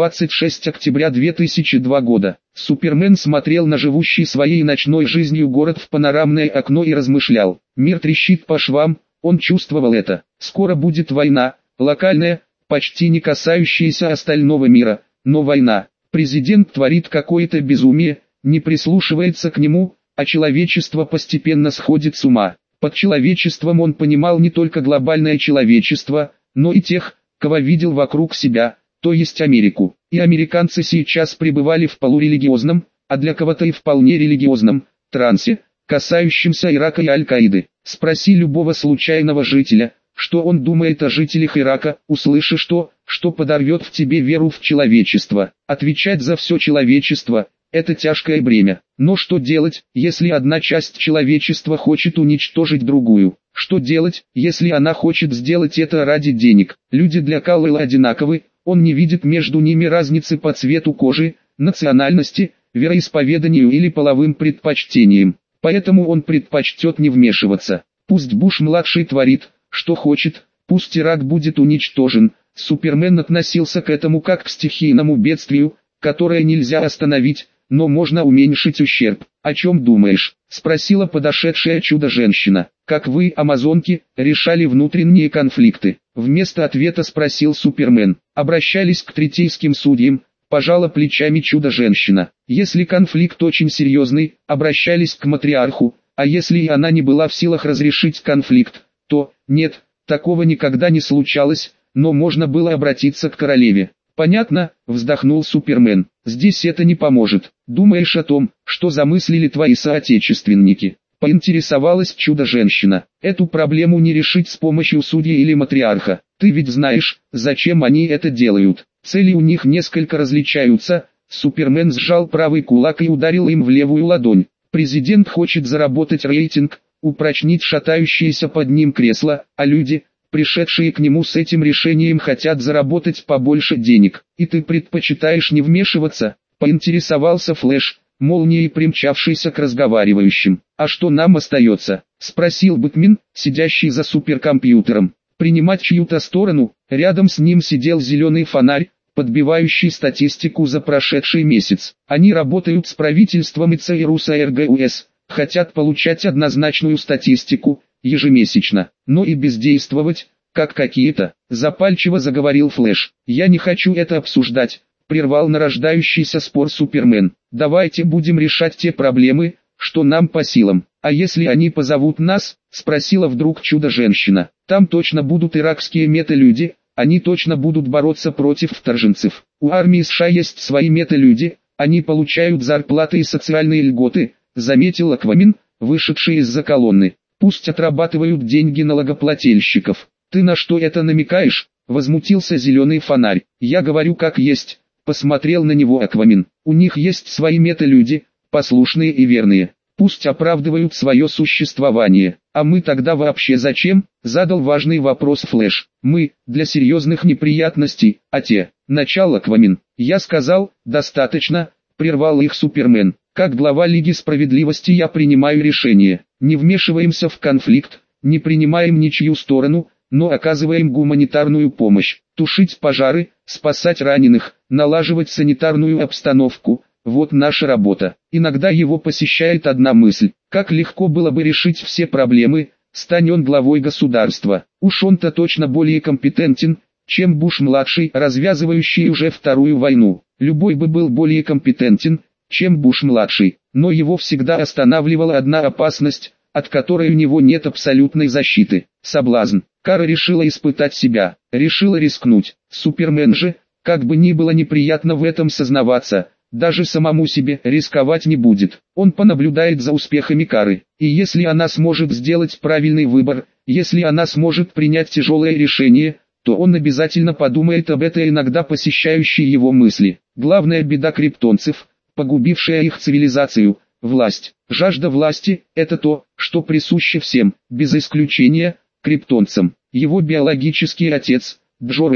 26 октября 2002 года. Супермен смотрел на живущий своей ночной жизнью город в панорамное окно и размышлял. Мир трещит по швам, он чувствовал это. Скоро будет война, локальная, почти не касающаяся остального мира, но война. Президент творит какое-то безумие, не прислушивается к нему, а человечество постепенно сходит с ума. Под человечеством он понимал не только глобальное человечество, но и тех, кого видел вокруг себя, то есть Америку. И американцы сейчас пребывали в полурелигиозном, а для кого-то и вполне религиозном, трансе, касающемся Ирака и Аль-Каиды. Спроси любого случайного жителя, что он думает о жителях Ирака, услышишь то, что подорвет в тебе веру в человечество. Отвечать за все человечество – это тяжкое бремя. Но что делать, если одна часть человечества хочет уничтожить другую? Что делать, если она хочет сделать это ради денег? Люди для Каллайла одинаковы, он не видит между ними разницы по цвету кожи, национальности, вероисповеданию или половым предпочтениям. Поэтому он предпочтет не вмешиваться. Пусть Буш-младший творит, что хочет, пусть Ирак будет уничтожен. Супермен относился к этому как к стихийному бедствию, которое нельзя остановить, но можно уменьшить ущерб. «О чем думаешь?» – спросила подошедшая чудо-женщина. «Как вы, амазонки, решали внутренние конфликты?» Вместо ответа спросил Супермен. «Обращались к третейским судьям», – пожала плечами чудо-женщина. «Если конфликт очень серьезный, обращались к матриарху, а если и она не была в силах разрешить конфликт, то, нет, такого никогда не случалось, но можно было обратиться к королеве». «Понятно», — вздохнул Супермен. «Здесь это не поможет. Думаешь о том, что замыслили твои соотечественники?» Поинтересовалась чудо-женщина. «Эту проблему не решить с помощью судьи или матриарха. Ты ведь знаешь, зачем они это делают. Цели у них несколько различаются». Супермен сжал правый кулак и ударил им в левую ладонь. «Президент хочет заработать рейтинг, упрочнить шатающееся под ним кресло, а люди, пришедшие к нему с этим решением, хотят заработать побольше денег. И ты предпочитаешь не вмешиваться?» — поинтересовался Флэш, молнией примчавшийся к разговаривающим. «А что нам остается?» — спросил Бэтмен, сидящий за суперкомпьютером. «Принимать чью-то сторону?» Рядом с ним сидел зеленый фонарь, подбивающий статистику за прошедший месяц. «Они работают с правительством и ЦРУ РГУС, хотят получать однозначную статистику ежемесячно, но и бездействовать, как какие-то», запальчиво заговорил Флэш. «Я не хочу это обсуждать», прервал нарождающийся спор Супермен. «Давайте будем решать те проблемы, что нам по силам. А если они позовут нас?» спросила вдруг чудо-женщина. «Там точно будут иракские мета-люди, они точно будут бороться против вторженцев. У армии США есть свои мета-люди, они получают зарплаты и социальные льготы», заметил Аквамен, вышедший из-за колонны. «Пусть отрабатывают деньги налогоплательщиков». «Ты на что это намекаешь?» — возмутился зеленый фонарь. «Я говорю как есть», — посмотрел на него Аквамен. «У них есть свои мета-люди, послушные и верные. Пусть оправдывают свое существование. А мы тогда вообще зачем?» — задал важный вопрос Флэш. «Мы, для серьезных неприятностей, а те». «Начало, Аквамен». «Я сказал, достаточно», — прервал их Супермен. «Как глава Лиги Справедливости я принимаю решение. Не вмешиваемся в конфликт, не принимаем ничью сторону, но оказываем гуманитарную помощь. Тушить пожары, спасать раненых, налаживать санитарную обстановку – вот наша работа». Иногда его посещает одна мысль: как легко было бы решить все проблемы, стань он главой государства. Уж он-то точно более компетентен, чем Буш-младший, развязывающий уже вторую войну. Любой бы был более компетентен, чем Буш-младший, но его всегда останавливала одна опасность, от которой у него нет абсолютной защиты – соблазн. Кара решила испытать себя, решила рискнуть. Супермен же, как бы ни было неприятно в этом сознаваться, даже самому себе рисковать не будет. Он понаблюдает за успехами Кары, и если она сможет сделать правильный выбор, если она сможет принять тяжелое решение, то он обязательно подумает об этой иногда посещающей его мысли. Главная беда криптонцев, погубившая их цивилизацию – власть. Жажда власти – это то, что присуще всем, без исключения, криптонцам. Его биологический отец, Джор-Эл,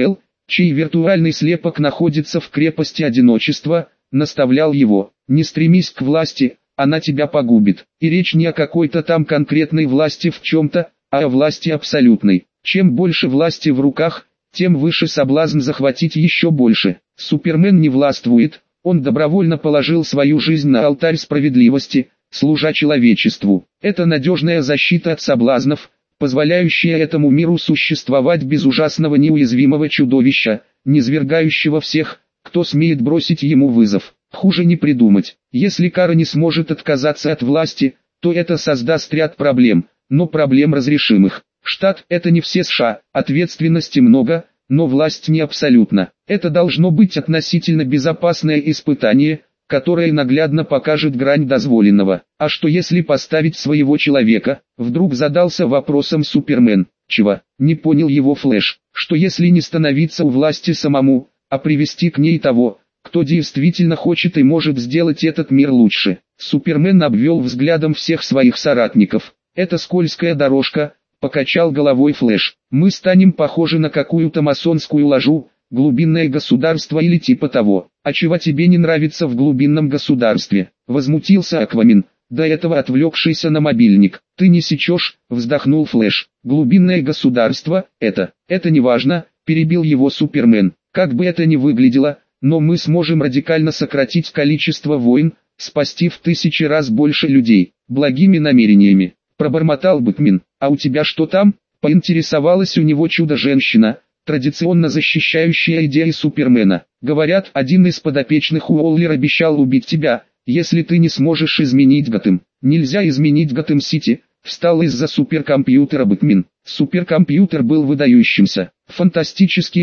чей виртуальный слепок находится в крепости одиночества, наставлял его: не стремись к власти, она тебя погубит. И речь не о какой-то там конкретной власти в чем-то, а о власти абсолютной. Чем больше власти в руках, тем выше соблазн захватить еще больше. Супермен не властвует, он добровольно положил свою жизнь на алтарь справедливости, служа человечеству. Это надежная защита от соблазнов, позволяющая этому миру существовать без ужасного неуязвимого чудовища, низвергающего всех, кто смеет бросить ему вызов. Хуже не придумать. Если Кара не сможет отказаться от власти, то это создаст ряд проблем, но проблем разрешимых. Штат – это не все США, ответственности много, но власть не абсолютна. Это должно быть относительно безопасное испытание, которое наглядно покажет грань дозволенного. А что если поставить своего человека? Вдруг задался вопросом Супермен. Чего? Не понял его Флэш. Что если не становиться у власти самому, а привести к ней того, кто действительно хочет и может сделать этот мир лучше? Супермен обвел взглядом всех своих соратников. Это скользкая дорожка, покачал головой Флэш. Мы станем похожи на какую-то масонскую ложу, глубинное государство или типа того. А чего тебе не нравится в глубинном государстве? Возмутился Аквамен, до этого отвлекшийся на мобильник. Ты не сечешь, вздохнул Флэш. Глубинное государство, это не важно, перебил его Супермен. Как бы это ни выглядело, но мы сможем радикально сократить количество войн, спасти в 1000 раз больше людей, благими намерениями. Пробормотал Бэтмен. А у тебя что там? Поинтересовалась у него чудо-женщина, традиционно защищающая идеи Супермена. Говорят, один из подопечных Уоллер обещал убить тебя, если ты не сможешь изменить Готэм. Нельзя изменить Готэм-Сити, встал из-за суперкомпьютера Бэтмен. Суперкомпьютер был выдающимся. Фантастические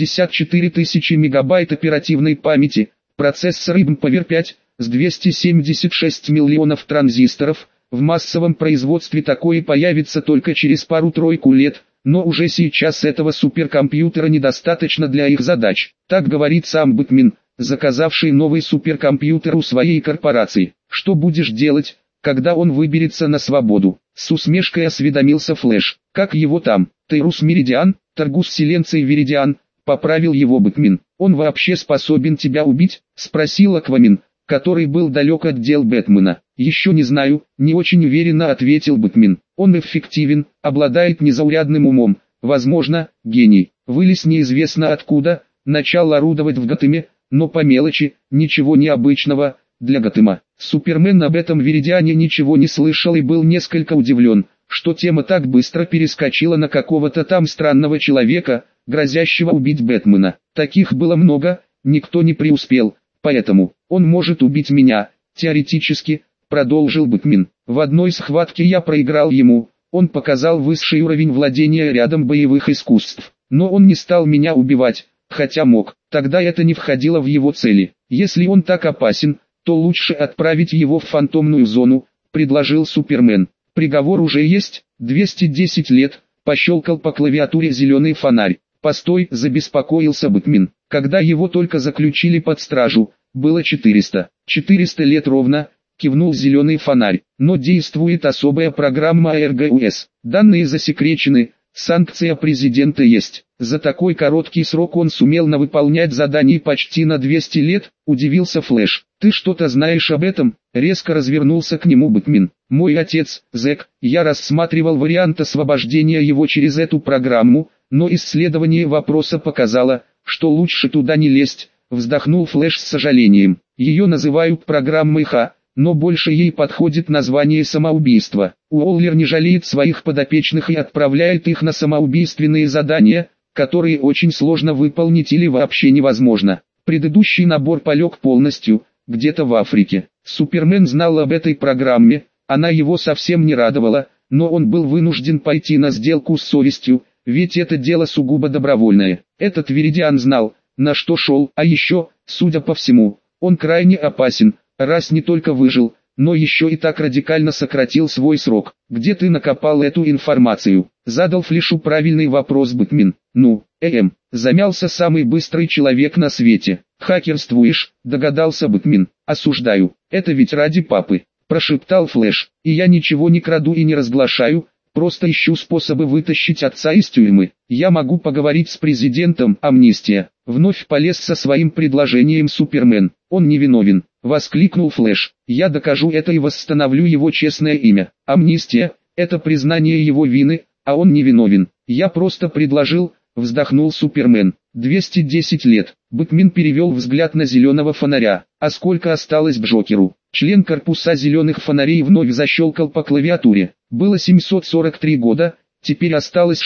64 тысячи мегабайт оперативной памяти, процессор IBM Power 5 с 276 миллионов транзисторов. В массовом производстве такое появится только через пару-тройку лет, но уже сейчас этого суперкомпьютера недостаточно для их задач. Так говорит сам Бэтмен, заказавший новый суперкомпьютер у своей корпорации. Что будешь делать, когда он выберется на свободу? С усмешкой осведомился Флэш. Как его там? Тейрус Меридиан, Таргус Силенций Веридиан, поправил его Бэтмен. Он вообще способен тебя убить? Спросил Аквамен, который был далек от дел Бэтмена. «Еще не знаю», — не очень уверенно ответил Бэтмен. «Он эффективен, обладает незаурядным умом, возможно, гений. Вылез неизвестно откуда, начал орудовать в Готэме, но по мелочи, ничего необычного для Готэма». Супермен об этом Веридиане ничего не слышал и был несколько удивлен, что тема так быстро перескочила на какого-то там странного человека, грозящего убить Бэтмена. Таких было много, никто не преуспел, поэтому он может убить меня, теоретически, продолжил Бэтмен. В одной схватке я проиграл ему, он показал высший уровень владения рядом боевых искусств. Но он не стал меня убивать, хотя мог, тогда это не входило в его цели. Если он так опасен, то лучше отправить его в фантомную зону, предложил Супермен. Приговор уже есть, 210 лет, пощелкал по клавиатуре зеленый фонарь. Постой, забеспокоился Бэтмен. Когда его только заключили под стражу, было 400. 400 лет ровно, кивнул зеленый фонарь. Но действует особая программа РГУС. Данные засекречены, санкция президента есть. За такой короткий срок он сумел навыполнять заданий почти на 200 лет, удивился Флэш. Ты что-то знаешь об этом? Резко развернулся к нему Бэтмен. Мой отец, зэк, я рассматривал вариант освобождения его через эту программу, но исследование вопроса показало, что лучше туда не лезть, вздохнул Флэш с сожалением. Ее называют программой Х, но больше ей подходит название самоубийства. Уоллер не жалеет своих подопечных и отправляет их на самоубийственные задания, которые очень сложно выполнить или вообще невозможно. Предыдущий набор полег полностью, где-то в Африке. Супермен знал об этой программе, она его совсем не радовала, но он был вынужден пойти на сделку с совестью, ведь это дело сугубо добровольное. Этот Веридиан знал, на что шел, а еще, судя по всему, он крайне опасен, раз не только выжил, но еще и так радикально сократил свой срок. Где ты накопал эту информацию? Задал Флэшу правильный вопрос Бэтмен. Замялся самый быстрый человек на свете. Хакерствуешь, догадался Бэтмен. Осуждаю, это ведь ради папы, прошептал Флэш. И я ничего не краду и не разглашаю, просто ищу способы вытащить отца из тюрьмы. Я могу поговорить с президентом, амнистия. Вновь полез со своим предложением Супермен. Он не виновен, воскликнул Флэш. Я докажу это и восстановлю его честное имя. Амнистия – это признание его вины, а он не виновен. Я просто предложил, вздохнул Супермен. 210 лет. Бэтмен перевел взгляд на зеленого фонаря. А сколько осталось Джокеру? Член корпуса зеленых фонарей вновь защелкал по клавиатуре. Было 743 года, теперь осталось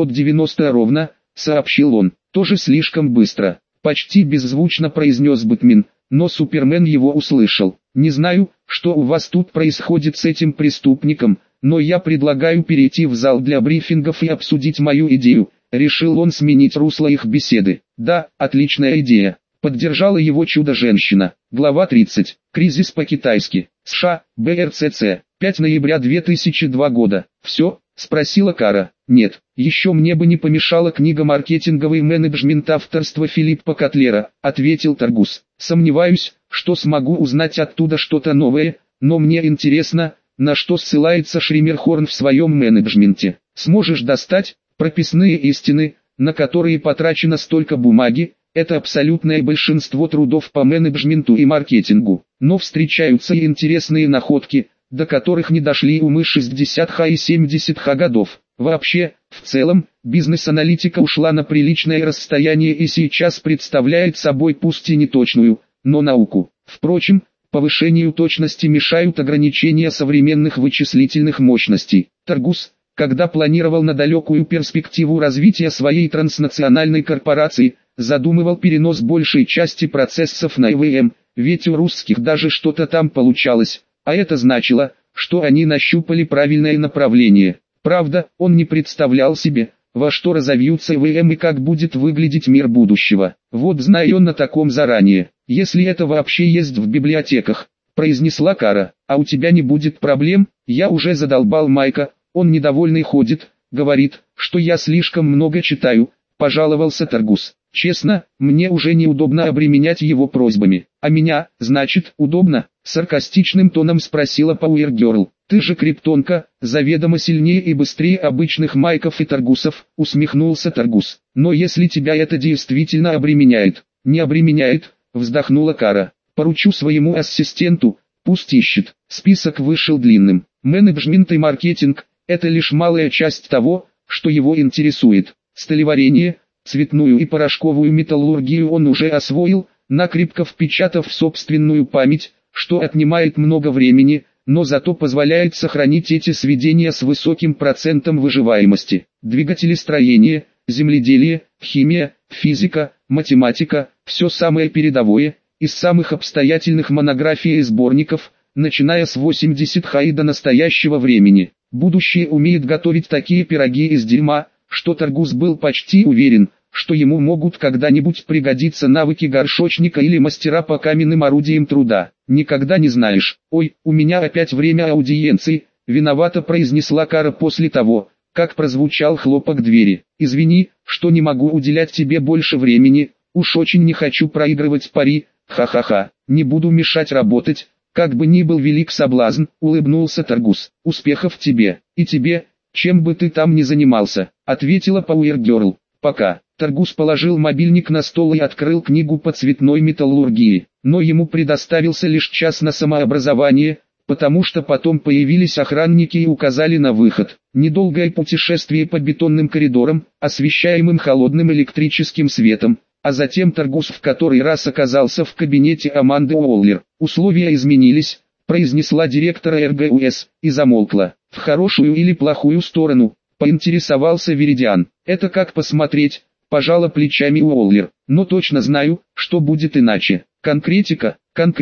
690 ровно, сообщил он. Тоже слишком быстро. Почти беззвучно произнес Бэтмен, но Супермен его услышал. Не знаю, что у вас тут происходит с этим преступником, но я предлагаю перейти в зал для брифингов и обсудить мою идею. Решил он сменить русло их беседы. Да, отличная идея. Поддержала его чудо-женщина. Глава 30. Кризис по-китайски. США, БРЦЦ. 5 ноября 2002 года. Все? Спросила Кара. Нет, еще мне бы не помешала книга «Маркетинговый менеджмент» авторства Филиппа Котлера, ответил Таргус. Сомневаюсь, что смогу узнать оттуда что-то новое, но мне интересно, на что ссылается Шримерхорн в своем менеджменте. Сможешь достать прописные истины, на которые потрачено столько бумаги? Это абсолютное большинство трудов по менеджменту и маркетингу. Но встречаются и интересные находки, до которых не дошли умы 60-х и 70-х годов. Вообще, в целом, бизнес-аналитика ушла на приличное расстояние и сейчас представляет собой пусть и не точную, но науку. Впрочем, повышению точности мешают ограничения современных вычислительных мощностей. Таргус, когда планировал на далекую перспективу развития своей транснациональной корпорации, задумывал перенос большей части процессов на ИВМ, ведь у русских даже что-то там получалось, а это значило, что они нащупали правильное направление. Правда, он не представлял себе, во что разовьются ИВМ и как будет выглядеть мир будущего. Вот знаю он на таком заранее, если это вообще есть в библиотеках, произнесла Кара. А у тебя не будет проблем? Я уже задолбал Майка, он недовольный ходит, говорит, что я слишком много читаю, пожаловался Таргус. Честно, мне уже неудобно обременять его просьбами. А меня, значит, удобно? Саркастичным тоном спросила Пауэр Герл. Ты же криптонка, заведомо сильнее и быстрее обычных Майков и Таргусов, усмехнулся Таргус. Но если тебя это действительно обременяет, не обременяет, вздохнула Кара. Поручу своему ассистенту, пусть ищет. Список вышел длинным. Менеджмент и маркетинг – это лишь малая часть того, что его интересует. Сталеварение, цветную и порошковую металлургию он уже освоил, накрепко впечатав в собственную память, что отнимает много времени, но зато позволяет сохранить эти сведения с высоким процентом выживаемости. Двигателестроение, земледелие, химия, физика, математика – все самое передовое, из самых обстоятельных монографий и сборников, начиная с 80-х и до настоящего времени. Будущее умеет готовить такие пироги из дерьма, что Таргус был почти уверен, что ему могут когда-нибудь пригодиться навыки горшочника или мастера по каменным орудиям труда. Никогда не знаешь. Ой, у меня опять время аудиенции, виновато произнесла Кара после того, как прозвучал хлопок двери. Извини, что не могу уделять тебе больше времени, уж очень не хочу проигрывать пари, ха-ха-ха, не буду мешать работать, как бы ни был велик соблазн, улыбнулся Таргус. Успехов тебе, и тебе, чем бы ты там ни занимался, ответила Пауэр Герл. Пока. Таргус положил мобильник на стол и открыл книгу по цветной металлургии, но ему предоставился лишь час на самообразование, потому что потом появились охранники и указали на выход. Недолгое путешествие по бетонным коридорам, освещаемым холодным электрическим светом, а затем Таргус в который раз оказался в кабинете Аманды Уоллер. Условия изменились, произнесла директор РГУС, и замолкла. В хорошую или плохую сторону, поинтересовался Веридиан. Это как посмотреть, пожала плечами Уоллер. Но точно знаю, что будет иначе. Конкретика,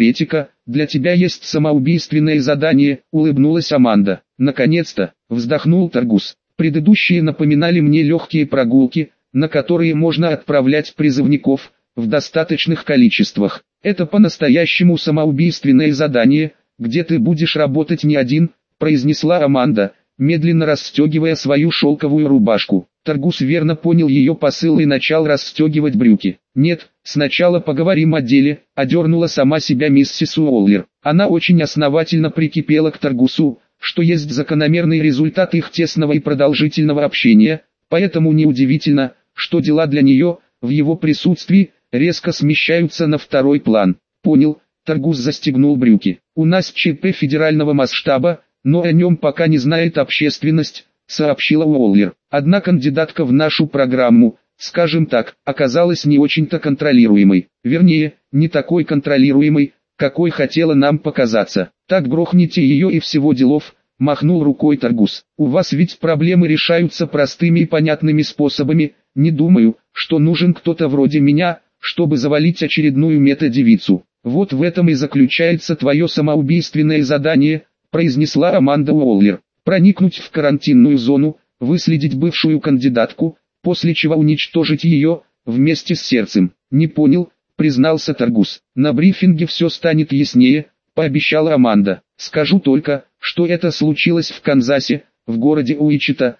для тебя есть самоубийственное задание, улыбнулась Аманда. Наконец-то, вздохнул Таргус. Предыдущие напоминали мне легкие прогулки, на которые можно отправлять призывников, в достаточных количествах. Это по-настоящему самоубийственное задание, где ты будешь работать не один, произнесла Аманда, медленно расстегивая свою шелковую рубашку. Таргус верно понял ее посыл и начал расстегивать брюки. «Нет, сначала поговорим о деле», — одернула сама себя миссис Уоллер. Она очень основательно прикипела к Таргусу, что есть закономерный результат их тесного и продолжительного общения, поэтому неудивительно, что дела для нее, в его присутствии, резко смещаются на второй план. Понял, Таргус застегнул брюки. У нас ЧП федерального масштаба, но о нем пока не знает общественность, сообщила Уоллер. Одна кандидатка в нашу программу, скажем так, оказалась не очень-то контролируемой. Вернее, не такой контролируемой, какой хотела нам показаться. Так грохните ее и всего делов, махнул рукой Таргус. У вас ведь проблемы решаются простыми и понятными способами. Не думаю, что нужен кто-то вроде меня, чтобы завалить очередную мета-девицу. Вот в этом и заключается твое самоубийственное задание, произнесла Аманда Уоллер. Проникнуть в карантинную зону, выследить бывшую кандидатку, после чего уничтожить ее, вместе с сердцем. Не понял, признался Таргус. На брифинге все станет яснее, пообещала Аманда. Скажу только, что это случилось в Канзасе, в городе Уичита,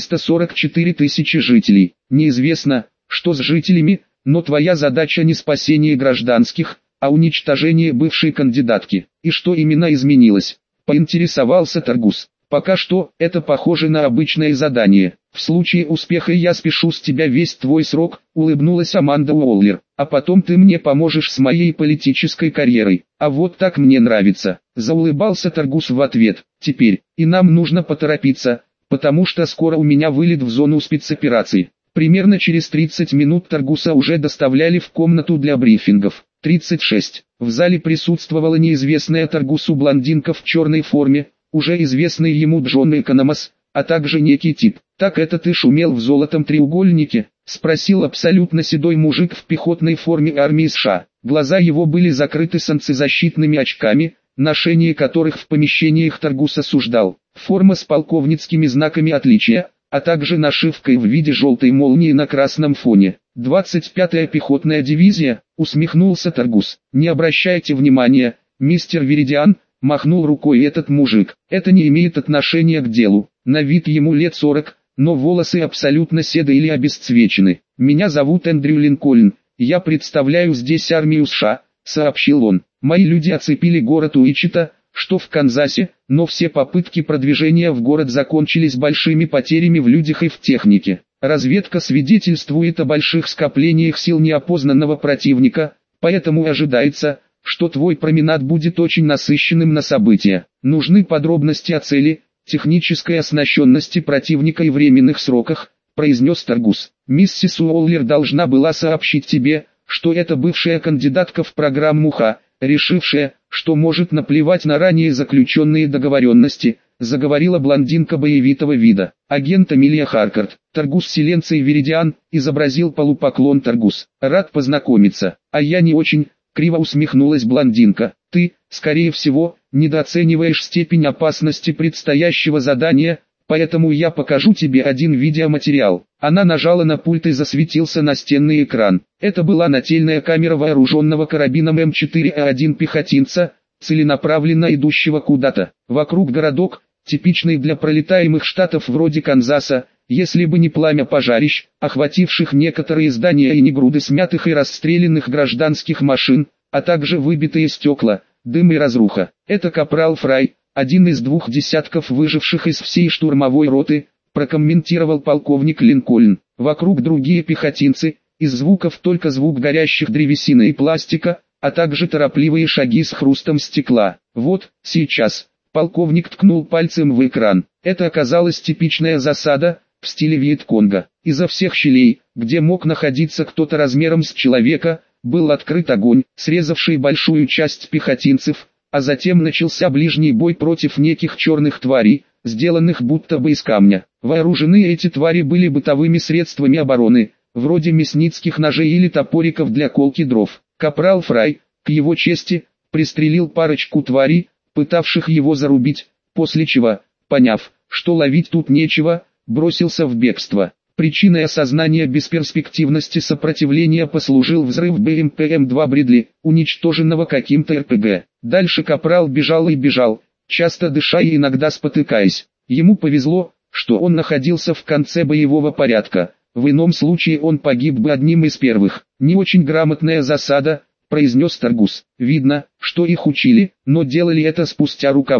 344 тысячи жителей. Неизвестно, что с жителями, но твоя задача не спасение гражданских, а уничтожение бывшей кандидатки. И что именно изменилось? Поинтересовался Таргус. Пока что, это похоже на обычное задание. В случае успеха я спешу с тебя весь твой срок, улыбнулась Аманда Уоллер. А потом ты мне поможешь с моей политической карьерой. А вот так мне нравится. Заулыбался Таргус в ответ. Теперь, и нам нужно поторопиться, потому что скоро у меня вылет в зону спецопераций. Примерно через 30 минут Таргуса уже доставляли в комнату для брифингов. 36. В зале присутствовала неизвестная Таргусу блондинка в черной форме, уже известный ему Джон Экономос, а также некий тип. «Так это ты шумел в золотом треугольнике?» — спросил абсолютно седой мужик в пехотной форме армии США. Глаза его были закрыты солнцезащитными очками, ношение которых в помещениях Таргус осуждал. Форма с полковницкими знаками отличия, а также нашивкой в виде желтой молнии на красном фоне. 25-я пехотная дивизия, усмехнулся Таргус. Не обращайте внимания, мистер Веридиан, махнул рукой этот мужик. Это не имеет отношения к делу. На вид ему лет 40, но волосы абсолютно седые или обесцвечены. Меня зовут Эндрю Линкольн, я представляю здесь армию США, сообщил он. Мои люди оцепили город Уичита, что в Канзасе, но все попытки продвижения в город закончились большими потерями в людях и в технике. Разведка свидетельствует о больших скоплениях сил неопознанного противника, поэтому ожидается, что твой променад будет очень насыщенным на события. Нужны подробности о цели, технической оснащенности противника и временных сроках, произнес Таргус. Миссис Уоллер должна была сообщить тебе, что это бывшая кандидатка в программу ХА, решившая, что может наплевать на ранее заключенные договоренности, заговорила блондинка боевитого вида. Агент Эмилия Харкарт. Таргус Селенций Веридиан, изобразил полупоклон Таргус. Рад познакомиться. А я не очень, криво усмехнулась блондинка. Ты, скорее всего, недооцениваешь степень опасности предстоящего задания, поэтому я покажу тебе один видеоматериал. Она нажала на пульт и засветился настенный экран. Это была нательная камера вооруженного карабином М4А1 пехотинца, целенаправленно идущего куда-то. Вокруг городок, типичный для пролетаемых штатов вроде Канзаса, если бы не пламя пожарищ, охвативших некоторые здания и не груды смятых и расстрелянных гражданских машин, а также выбитые стекла, дым и разруха. Это капрал Фрай, один из 2 десятков выживших из всей штурмовой роты, прокомментировал полковник Линкольн. Вокруг другие пехотинцы, из звуков только звук горящих древесины и пластика, а также торопливые шаги с хрустом стекла. Вот, сейчас, полковник ткнул пальцем в экран. Это оказалась типичная засада, в стиле Вьетконга. Изо всех щелей, где мог находиться кто-то размером с человека, был открыт огонь, срезавший большую часть пехотинцев, а затем начался ближний бой против неких черных тварей, сделанных будто бы из камня. Вооружены эти твари были бытовыми средствами обороны, вроде мясницких ножей или топориков для колки дров. Капрал Фрай, к его чести, пристрелил парочку тварей, пытавших его зарубить, после чего, поняв, что ловить тут нечего, бросился в бегство. Причиной осознания бесперспективности сопротивления послужил взрыв БМП-М2 Бредли, уничтоженного каким-то РПГ. Дальше капрал бежал и бежал, часто дыша и иногда спотыкаясь. Ему повезло, что он находился в конце боевого порядка, в ином случае он погиб бы одним из первых. «Не очень грамотная засада», — произнес Таргус. «Видно, что их учили, но делали это спустя рукава.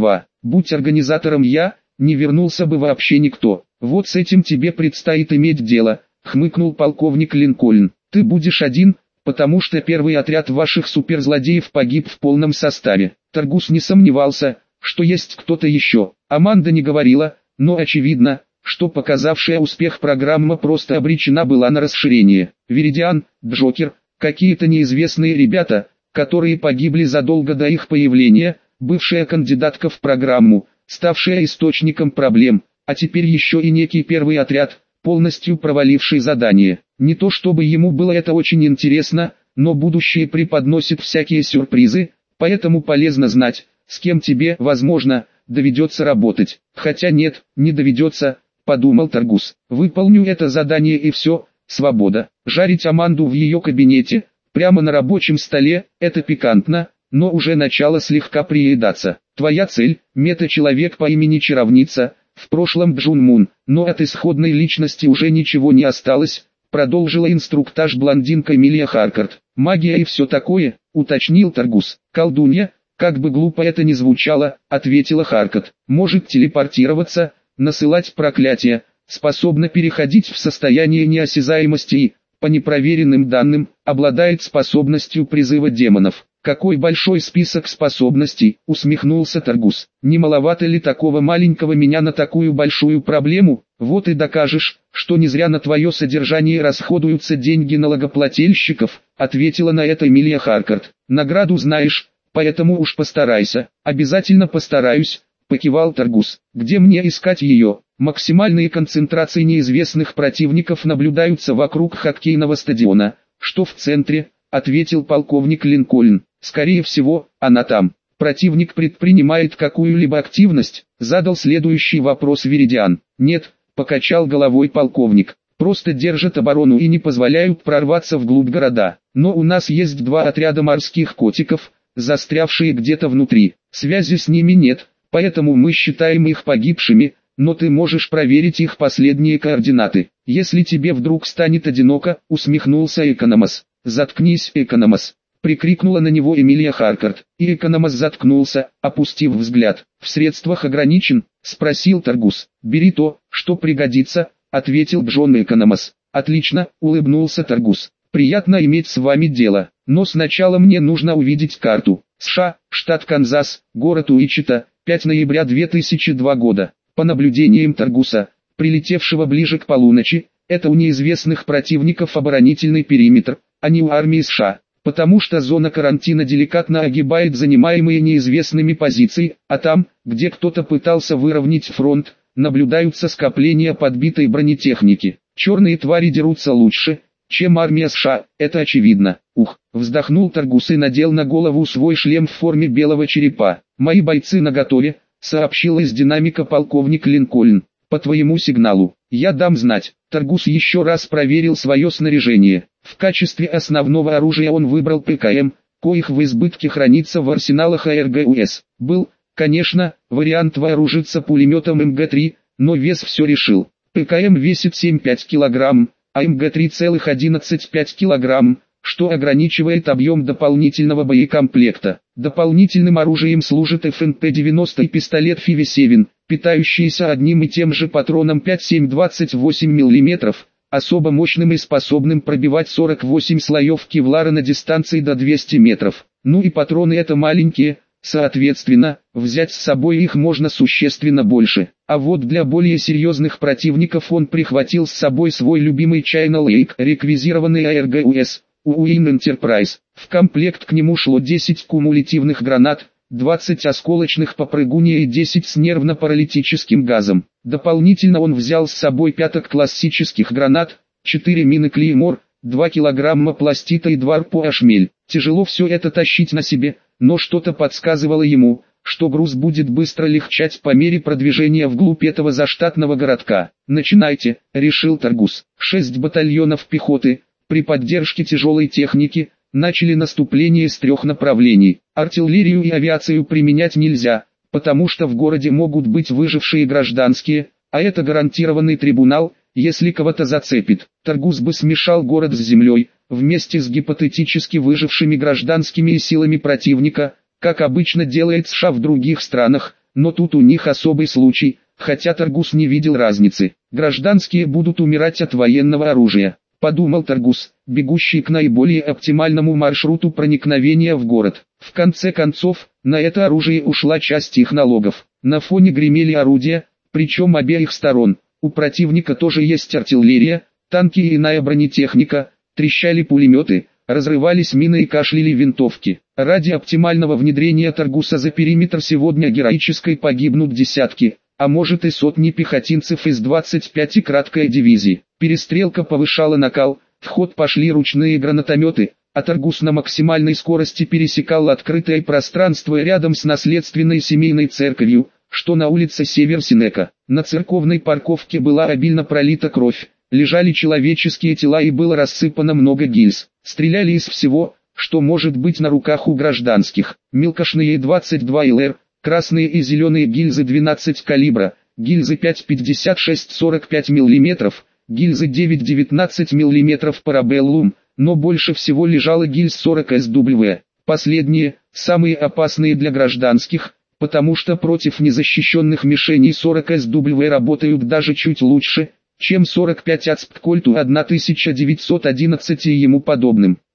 Будь организатором я, не вернулся бы вообще никто. Вот с этим тебе предстоит иметь дело, хмыкнул полковник Линкольн. Ты будешь один, потому что первый отряд ваших суперзлодеев погиб в полном составе. Таргус не сомневался, что есть кто-то еще. Аманда не говорила, но очевидно, что показавшая успех программа просто обречена была на расширение. Виридиан, Джокер, какие-то неизвестные ребята, которые погибли задолго до их появления, бывшая кандидатка в программу, ставшая источником проблем, а теперь еще и некий первый отряд, полностью проваливший задание. Не то чтобы ему было это очень интересно, но будущее преподносит всякие сюрпризы, поэтому полезно знать, с кем тебе, возможно, доведется работать. Хотя нет, не доведется, подумал Таргус. Выполню это задание и все, свобода. Жарить Аманду в ее кабинете, прямо на рабочем столе, это пикантно, но уже начало слегка приедаться. Твоя цель – мета-человек по имени Чаровница, в прошлом Джун Мун, но от исходной личности уже ничего не осталось, продолжила инструктаж блондинка Эмилия Харкарт. Магия и все такое, уточнил Таргус. Колдунья, как бы глупо это ни звучало, ответила Харкарт. Может телепортироваться, насылать проклятия, способна переходить в состояние неосязаемости и, по непроверенным данным, обладает способностью призыва демонов. Какой большой список способностей, усмехнулся Таргус. Не маловато ли такого маленького меня на такую большую проблему? Вот и докажешь, что не зря на твое содержание расходуются деньги налогоплательщиков, ответила на это Эмилия Харкарт. Награду знаешь, поэтому уж постарайся. Обязательно постараюсь, покивал Таргус. Где мне искать ее? Максимальные концентрации неизвестных противников наблюдаются вокруг хоккейного стадиона, что в центре, ответил полковник Линкольн. Скорее всего, она там. Противник предпринимает какую-либо активность, задал следующий вопрос Виридиан. Нет, покачал головой полковник. Просто держат оборону и не позволяют прорваться вглубь города. Но у нас есть 2 отряда морских котиков, застрявшие где-то внутри. Связи с ними нет, поэтому мы считаем их погибшими, но ты можешь проверить их последние координаты. Если тебе вдруг станет одиноко, усмехнулся Экономос. «Заткнись, Экономос!» — прикрикнула на него Эмилия Харкарт, и Экономос заткнулся, опустив взгляд. «В средствах ограничен?» — спросил Таргус. «Бери то, что пригодится», — ответил Джон Экономос. «Отлично», — улыбнулся Таргус. «Приятно иметь с вами дело, но сначала мне нужно увидеть карту. США, штат Канзас, город Уичита, 5 ноября 2002 года. По наблюдениям Таргуса, прилетевшего ближе к полуночи, это у неизвестных противников оборонительный периметр, а не у армии США, потому что зона карантина деликатно огибает занимаемые неизвестными позиции, а там, где кто-то пытался выровнять фронт, наблюдаются скопления подбитой бронетехники. Черные твари дерутся лучше, чем армия США, это очевидно. Ух, вздохнул Таргус и надел на голову свой шлем в форме белого черепа. «Мои бойцы наготове», — сообщил из динамика полковник Линкольн. «По твоему сигналу, я дам знать». Таргус еще раз проверил свое снаряжение. В качестве основного оружия он выбрал ПКМ, коих в избытке хранится в арсеналах АРГУС. Был, конечно, вариант вооружиться пулеметом МГ-3, но вес все решил. ПКМ весит 7,5 кг, а МГ-3 целых 11,5 кг, что ограничивает объем дополнительного боекомплекта. Дополнительным оружием служит ФНП-90 и пистолет FIV-7, питающийся одним и тем же патроном 5,7-28 мм, особо мощным и способным пробивать 48 слоев кевлара на дистанции до 200 метров. Ну и патроны это маленькие, соответственно, взять с собой их можно существенно больше. А вот для более серьезных противников он прихватил с собой свой любимый China Lake, реквизированный АРГУС, Уин Enterprise. В комплект к нему шло 10 кумулятивных гранат, 20 осколочных попрыгунья и 10 с нервно-паралитическим газом. Дополнительно он взял с собой 5 классических гранат, 4 мины Клеймор, 2 килограмма пластита и 2 РПО-шмель. Тяжело все это тащить на себе, но что-то подсказывало ему, что груз будет быстро легчать по мере продвижения вглубь этого заштатного городка. «Начинайте», — решил Таргус. 6 батальонов пехоты, при поддержке тяжелой техники, начали наступление с 3 направлений. Артиллерию и авиацию применять нельзя, потому что в городе могут быть выжившие гражданские, а это гарантированный трибунал, если кого-то зацепит. Таргус бы смешал город с землей, вместе с гипотетически выжившими гражданскими и силами противника, как обычно делает США в других странах, но тут у них особый случай, хотя Таргус не видел разницы. Гражданские будут умирать от военного оружия, подумал Таргус, бегущий к наиболее оптимальному маршруту проникновения в город. В конце концов, на это оружие ушла часть их налогов. На фоне гремели орудия, причем обеих сторон. У противника тоже есть артиллерия, танки и иная бронетехника, трещали пулеметы, разрывались мины и кашляли винтовки. Ради оптимального внедрения Таргуса за периметр сегодня героической погибнут десятки, а может и сотни пехотинцев из 25-й краткой дивизии. Перестрелка повышала накал, в ход пошли ручные гранатометы, а Таргус на максимальной скорости пересекал открытое пространство рядом с наследственной семейной церковью, что на улице Север-Синека. На церковной парковке была обильно пролита кровь, лежали человеческие тела и было рассыпано много гильз. Стреляли из всего, что может быть на руках у гражданских. Мелкошные 22 ЛР, красные и зеленые гильзы 12 калибра, гильзы 5,56-45 мм, гильзы 9,19 мм парабеллум, но больше всего лежало гильз 40 СВ. Последние, самые опасные для гражданских, потому что против незащищенных мишеней 40 СВ работают даже чуть лучше, чем 45 АЦП Кольту 1911 и ему подобным.